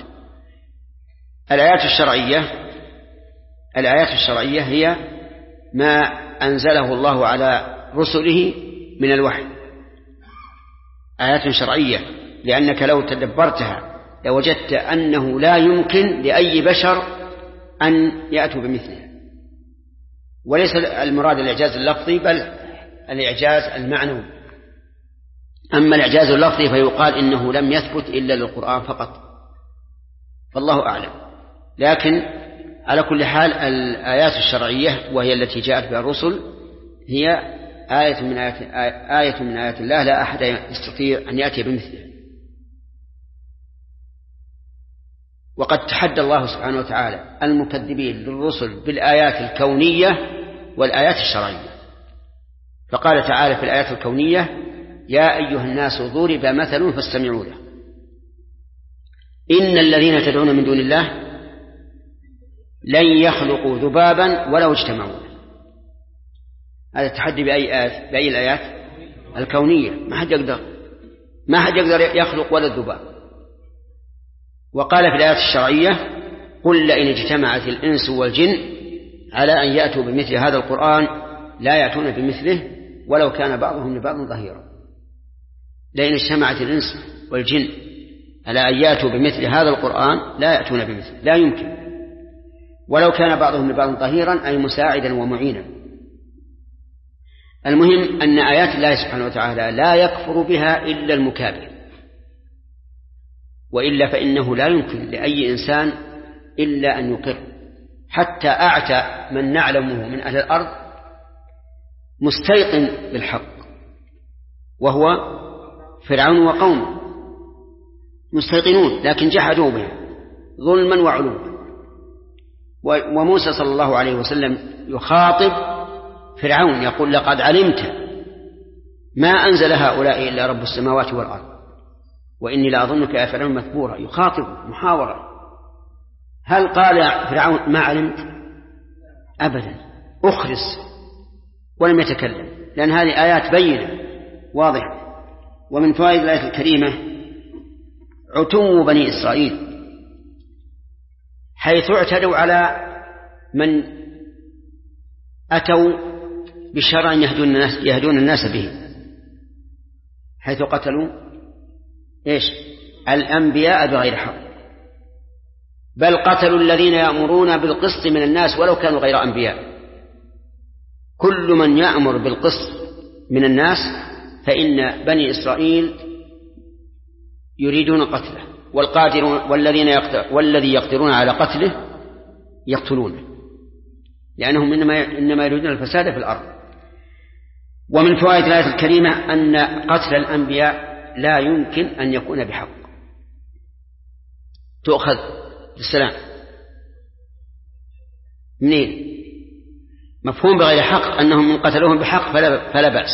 الآيات الشرعية هي ما أنزله الله على رسله من الوحي، آيات شرعية، لأنك لو تدبرتها لوجدت أنه لا يمكن لأي بشر أن يأتوا بمثلها. وليس المراد الإعجاز اللفظي بل الإعجاز المعنوي. أما الإعجاز اللفظي فيقال إنه لم يثبت إلا للقرآن فقط، فالله أعلم. لكن على كل حال الآيات الشرعية وهي التي جاءت بها الرسل هي آية من آيات الله لا أحد يستطيع أن يأتي بمثلها. وقد تحدى الله سبحانه وتعالى المكذبين للرسل بالآيات الكونية والآيات الشرعية، فقال تعالى في الآيات الكونية يا أيها الناس ضرب مثل فاستمعوا له إن الذين تدعون من دون الله لن يخلقوا ذبابا ولو اجتمعوا له. هذا التحدي بأي الآيات الكونية، ما حد يقدر يخلق ولا الذباب. وقال في الآيات الشرعية قل لئن اجتمعت الإنس والجن على أن يأتوا بمثل هذا القرآن لا يأتون بمثله ولو كان بعضهم لبعض ظهيرا. لئن اجتمعت الإنس والجن على أن يأتوا بمثل هذا القرآن لا يأتون بمثله، لا يمكن، ولو كان بعضهم لبعض ظهيرا أي مساعدا ومعينا. المهم أن آيات الله سبحانه وتعالى لا يكفر بها إلا المكابر، وإلا فإنه لا يمكن لأي إنسان إلا أن يقر. حتى أعتى من نعلمه من أهل الأرض مستيقن بالحق وهو فرعون وقومه، مستيقنون لكن جحدوا به ظلما وعلوا. وموسى صلى الله عليه وسلم يخاطب فرعون يقول لقد علمت ما أنزل هؤلاء إلا رب السماوات والأرض وإني لأظنك يا فرعون مثبورا. يخاطب محاورة هل قال فرعون ما علمت؟ أبدا، أخرس ولم يتكلم، لأن هذه آيات بينة واضحة. ومن فوائد الآية الكريمة عتو بني إسرائيل، حيث اعتدوا على من أتوا بشرع يهدون الناس به، حيث قتلوا الأنبياء بغير حق، بل قتلوا الذين يأمرون بالقسط من الناس ولو كانوا غير أنبياء. كل من يأمر بالقسط من الناس فإن بني إسرائيل يريدون قتله، والذي يقدرون على قتله يقتلونه، لأنهم إنما يريدون الفساد في الأرض. ومن فوائد الآية الكريمة أن قتل الأنبياء لا يمكن أن يكون بحق، تؤخذ بالسلام منين؟ مفهوم بغير حق أنهم من قتلوهم بحق فلا بأس.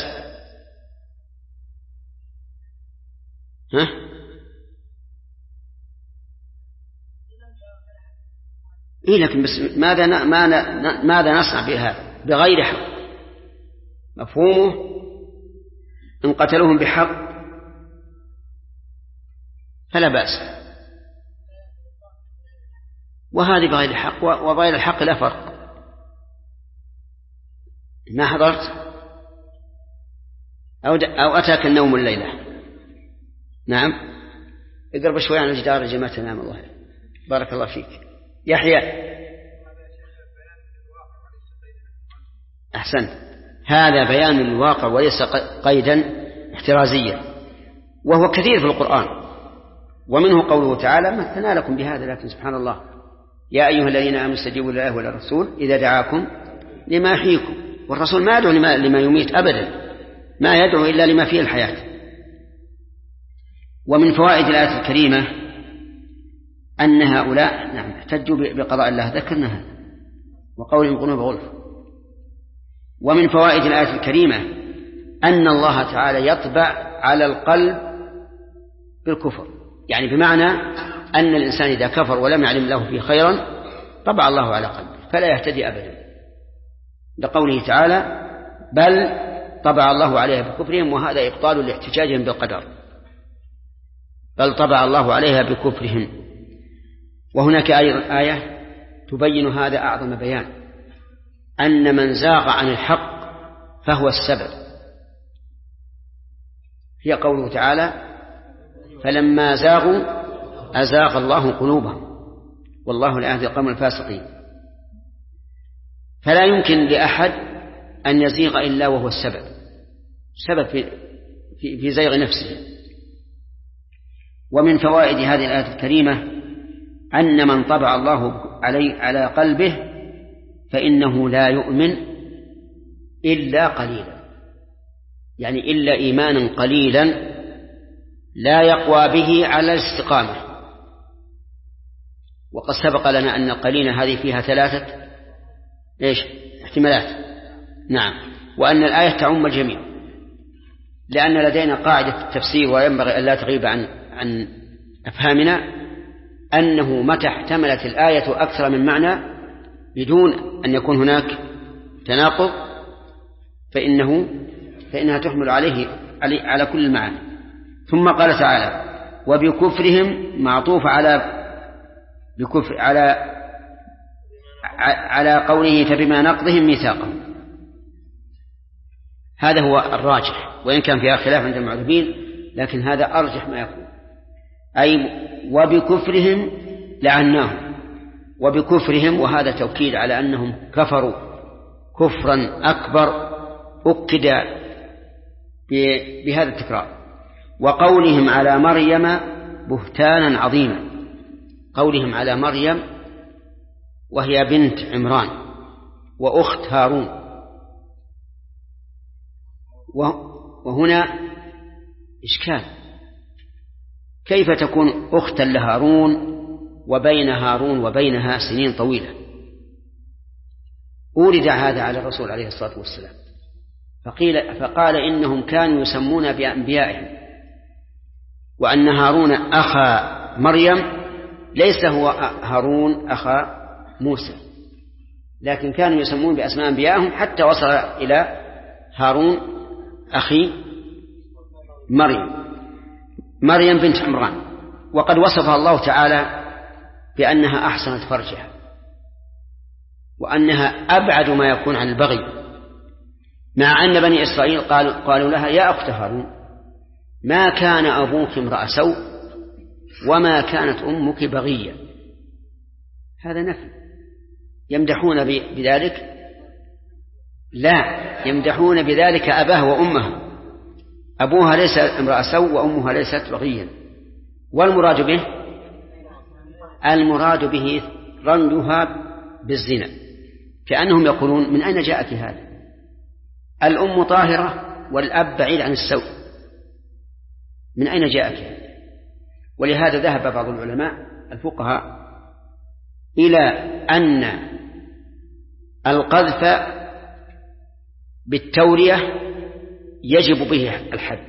لكن بس ماذا نصنع بهذا بغير حق؟ مفهومه إن قتلوهم بحق فلا بأس، وهذه بغير الحق وغير الحق لا فرق. ما حضرت أو أتاك النوم الليلة؟ نعم، اقرب شوي عن الجدار يا جماعة. نعم، الله بارك الله فيك. يحيى أحسنت، هذا بيان الواقع وليس قيدا احترازيا، وهو كثير في القرآن، ومنه قوله تعالى مثلنا لكم بهذا، لكن سبحان الله يا أيها الذين آمنوا استجيبوا لله وللرسول إذا دعاكم لما يحييكم، والرسول ما يدعو لما يميت أبدا، ما يدعو إلا لما فيه الحياة. ومن فوائد الآية الكريمة أن هؤلاء احتجوا بقضاء الله، ذكرنا هذا، وقولهم قلوب غلف. ومن فوائد الآية الكريمة أن الله تعالى يطبع على القلب بالكفر، يعني بمعنى أن الإنسان إذا كفر ولم يعلم له فيه خيرا طبع الله على قلبه فلا يهتدي أبدا، لقوله تعالى بل طبع الله عليها بكفرهم، وهذا إبطال لاحتجاجهم بالقدر، بل طبع الله عليها بكفرهم. وهناك آية تبين هذا أعظم بيان، أن من زاغ عن الحق فهو السبب، هي قوله تعالى فلما زاغوا أزاغ الله قلوبهم والله لا يهدي القوم الفاسقين. فلا يمكن لأحد أن يزيغ إلا وهو السبب في زيغ نفسه. ومن فوائد هذه الآية الكريمة أن من طبع الله على قلبه فإنه لا يؤمن إلا قليلا، يعني إلا إيمانا قليلا لا يقوى به على الاستقامة. وقد سبق لنا أن القليلة هذه فيها ثلاثة احتمالات. نعم، وأن الآية تعم الجميع، لأن لدينا قاعدة التفسير وينبغي أن لا تغيب عن أفهامنا، أنه متى احتملت الآية أكثر من معنى بدون أن يكون هناك تناقض فإنها تحمل على كل المعاني. ثم قال تعالى وبكفرهم معطوف على قوله فبما نقضهم ميثاقهم، هذا هو الراجح، وإن كان فيها خلاف عند المعربين لكن هذا أرجح ما يكون، أي وبكفرهم لعناهم، وبكفرهم، وهذا توكيد على أنهم كفروا كفرا أكبر أكد بهذا التكرار. وقولهم على مريم بهتانا عظيما، قولهم على مريم وهي بنت عمران وأخت هارون، وهنا إشكال، كيف تكون أختا لهارون وبين هارون وبينها سنين طويلة؟ أورد هذا على الرسول عليه الصلاة والسلام فقال إنهم كانوا يسمون بأنبيائهم، وأن هارون أخا مريم ليس هو هارون أخا موسى، لكن كانوا يسمون بأسماء أنبيائهم حتى وصل إلى هارون أخي مريم بنت عمران. وقد وصفها الله تعالى بأنها أحسنت فرجها، وأنها أبعد ما يكون عن البغي، مع أن بني إسرائيل قالوا لها يا أخت هارون ما كان أبوك امرأ سوء وما كانت أمك بغية. هذا نفي. يمدحون بذلك؟ لا، يمدحون بذلك أباه وأمه. أبوها ليس امرأ سوء وأمها ليست بغيا. والمراد به رميها بالزنا، كأنهم يقولون من أين جاءك هذا؟ الأم طاهرة والأب بعيد عن السوء، من أين جاءك هذا؟ ولهذا ذهب بعض العلماء الفقهاء إلى أن القذف بالتورية يجب به الحد.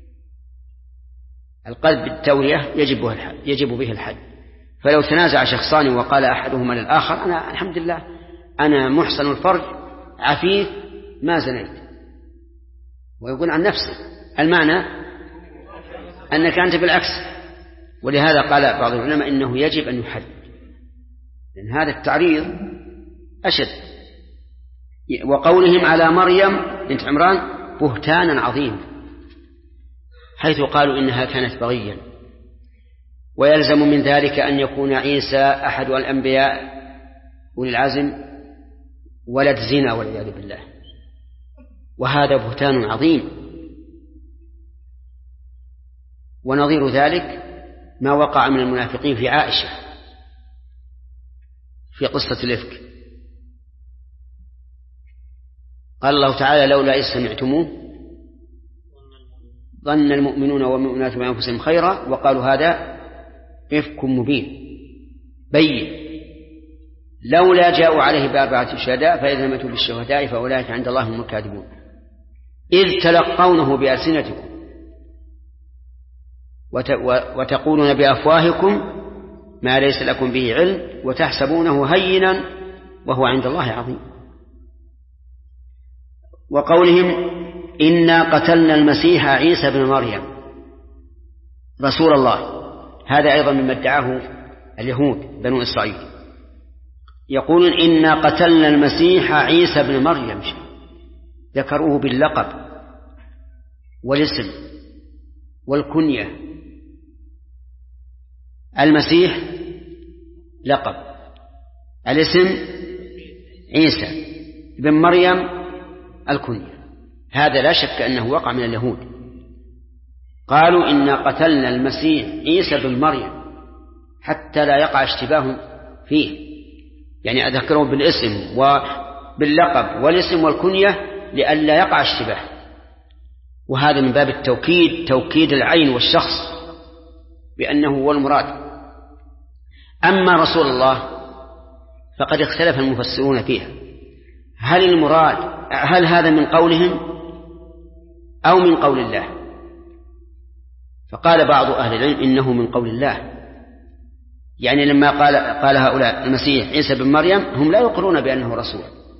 القذف بالتورية يجب به الحد. فلو تنازع شخصان وقال أحدهما للآخر أنا الحمد لله أنا محسن الفرج عفيف ما زنيت، ويقول عن نفسه، المعنى أنك أنت بالعكس. ولهذا قال بعض العلماء إنه يجب أن يحد، لأن هذا التعريض أشد. وقولهم على مريم بنت عمران بهتانا عظيما، حيث قالوا إنها كانت بغيا. ويلزم من ذلك أن يكون عيسى أحد الأنبياء أولي العزم ولد زنا والعياذ بالله، وهذا بهتان عظيم. ونظير ذلك ما وقع من المنافقين في عائشة في قصة الإفك. قال الله تعالى لولا إذ سمعتموه ظن المؤمنون والمؤمنات بأنفسهم خيرا وقالوا هذا إفك مبين بين لولا جاءوا عليه بأربعة شهداء فإذا لم يأتوا بالشهداء فأولئك عند الله هم الكاذبون إذ تلقونه بألسنتكم وتقولون بأفواهكم ما ليس لكم به علم وتحسبونه هينا وهو عند الله عظيم. وقولهم إنا قتلنا المسيح عيسى بن مريم رسول الله، هذا أيضا مما ادعاه اليهود بنو إسرائيل، يقولون إنا قتلنا المسيح عيسى بن مريم، ذكروه باللقب والاسم والكنية. المسيح لقب، الاسم عيسى بن مريم الكنية. هذا لا شك أنه وقع من اليهود، قالوا إنا قتلنا المسيح عيسى بن مريم حتى لا يقع اشتباه فيه، يعني أذكرهم بالاسم وباللقب والاسم والكنية لئلا يقع اشتباه. وهذا من باب التوكيد، توكيد العين والشخص بأنه هو المراد. أما رسول الله فقد اختلف المفسرون فيها، هل المراد هل هذا من قولهم أو من قول الله؟ فقال بعض أهل العلم إنه من قول الله، يعني لما قال هؤلاء المسيح عيسى بن مريم هم لا يقرون بأنه رسول،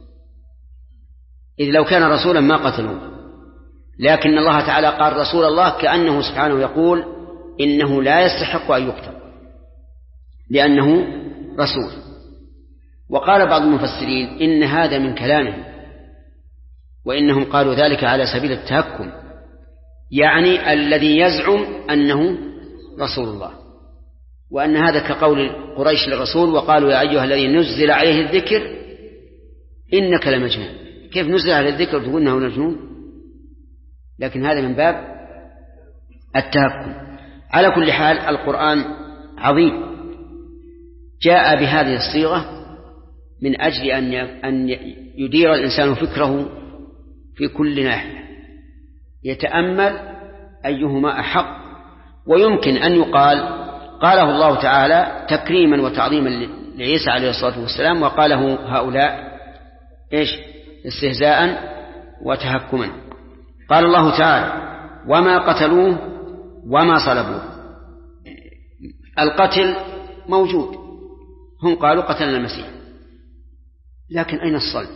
إذ لو كان رسولا ما قتلوه، لكن الله تعالى قال رسول الله كأنه سبحانه يقول إنه لا يستحق أن يقتل لأنه رسول. وقال بعض المفسرين إن هذا من كلامهم، وإنهم قالوا ذلك على سبيل التهكم، يعني الذي يزعم أنه رسول الله، وأن هذا كقول قريش للرسول وقالوا يا أيها الذي نزل عليه الذكر إنك لمجنون. كيف نزل عليه الذكر تقول إنه مجنون؟ لكن هذا من باب التهكم. على كل حال القرآن عظيم، جاء بهذه الصيغة من أجل أن يدير الإنسان فكره في كل ناحية، يتأمل أيهما أحق. ويمكن أن يقال قاله الله تعالى تكريما وتعظيما لعيسى عليه الصلاة والسلام، وقاله هؤلاء استهزاء وتهكما. قال الله تعالى وما قتلوه وما صلبوه. القتل موجود، هم قالوا قتلنا المسيح، لكن أين الصلب؟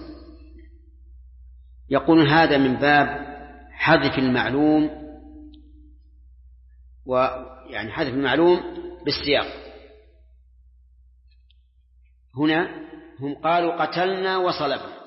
يقولون هذا من باب حذف المعلوم، ويعني حذف المعلوم بالسياق. هنا هم قالوا قتلنا وصلبنا،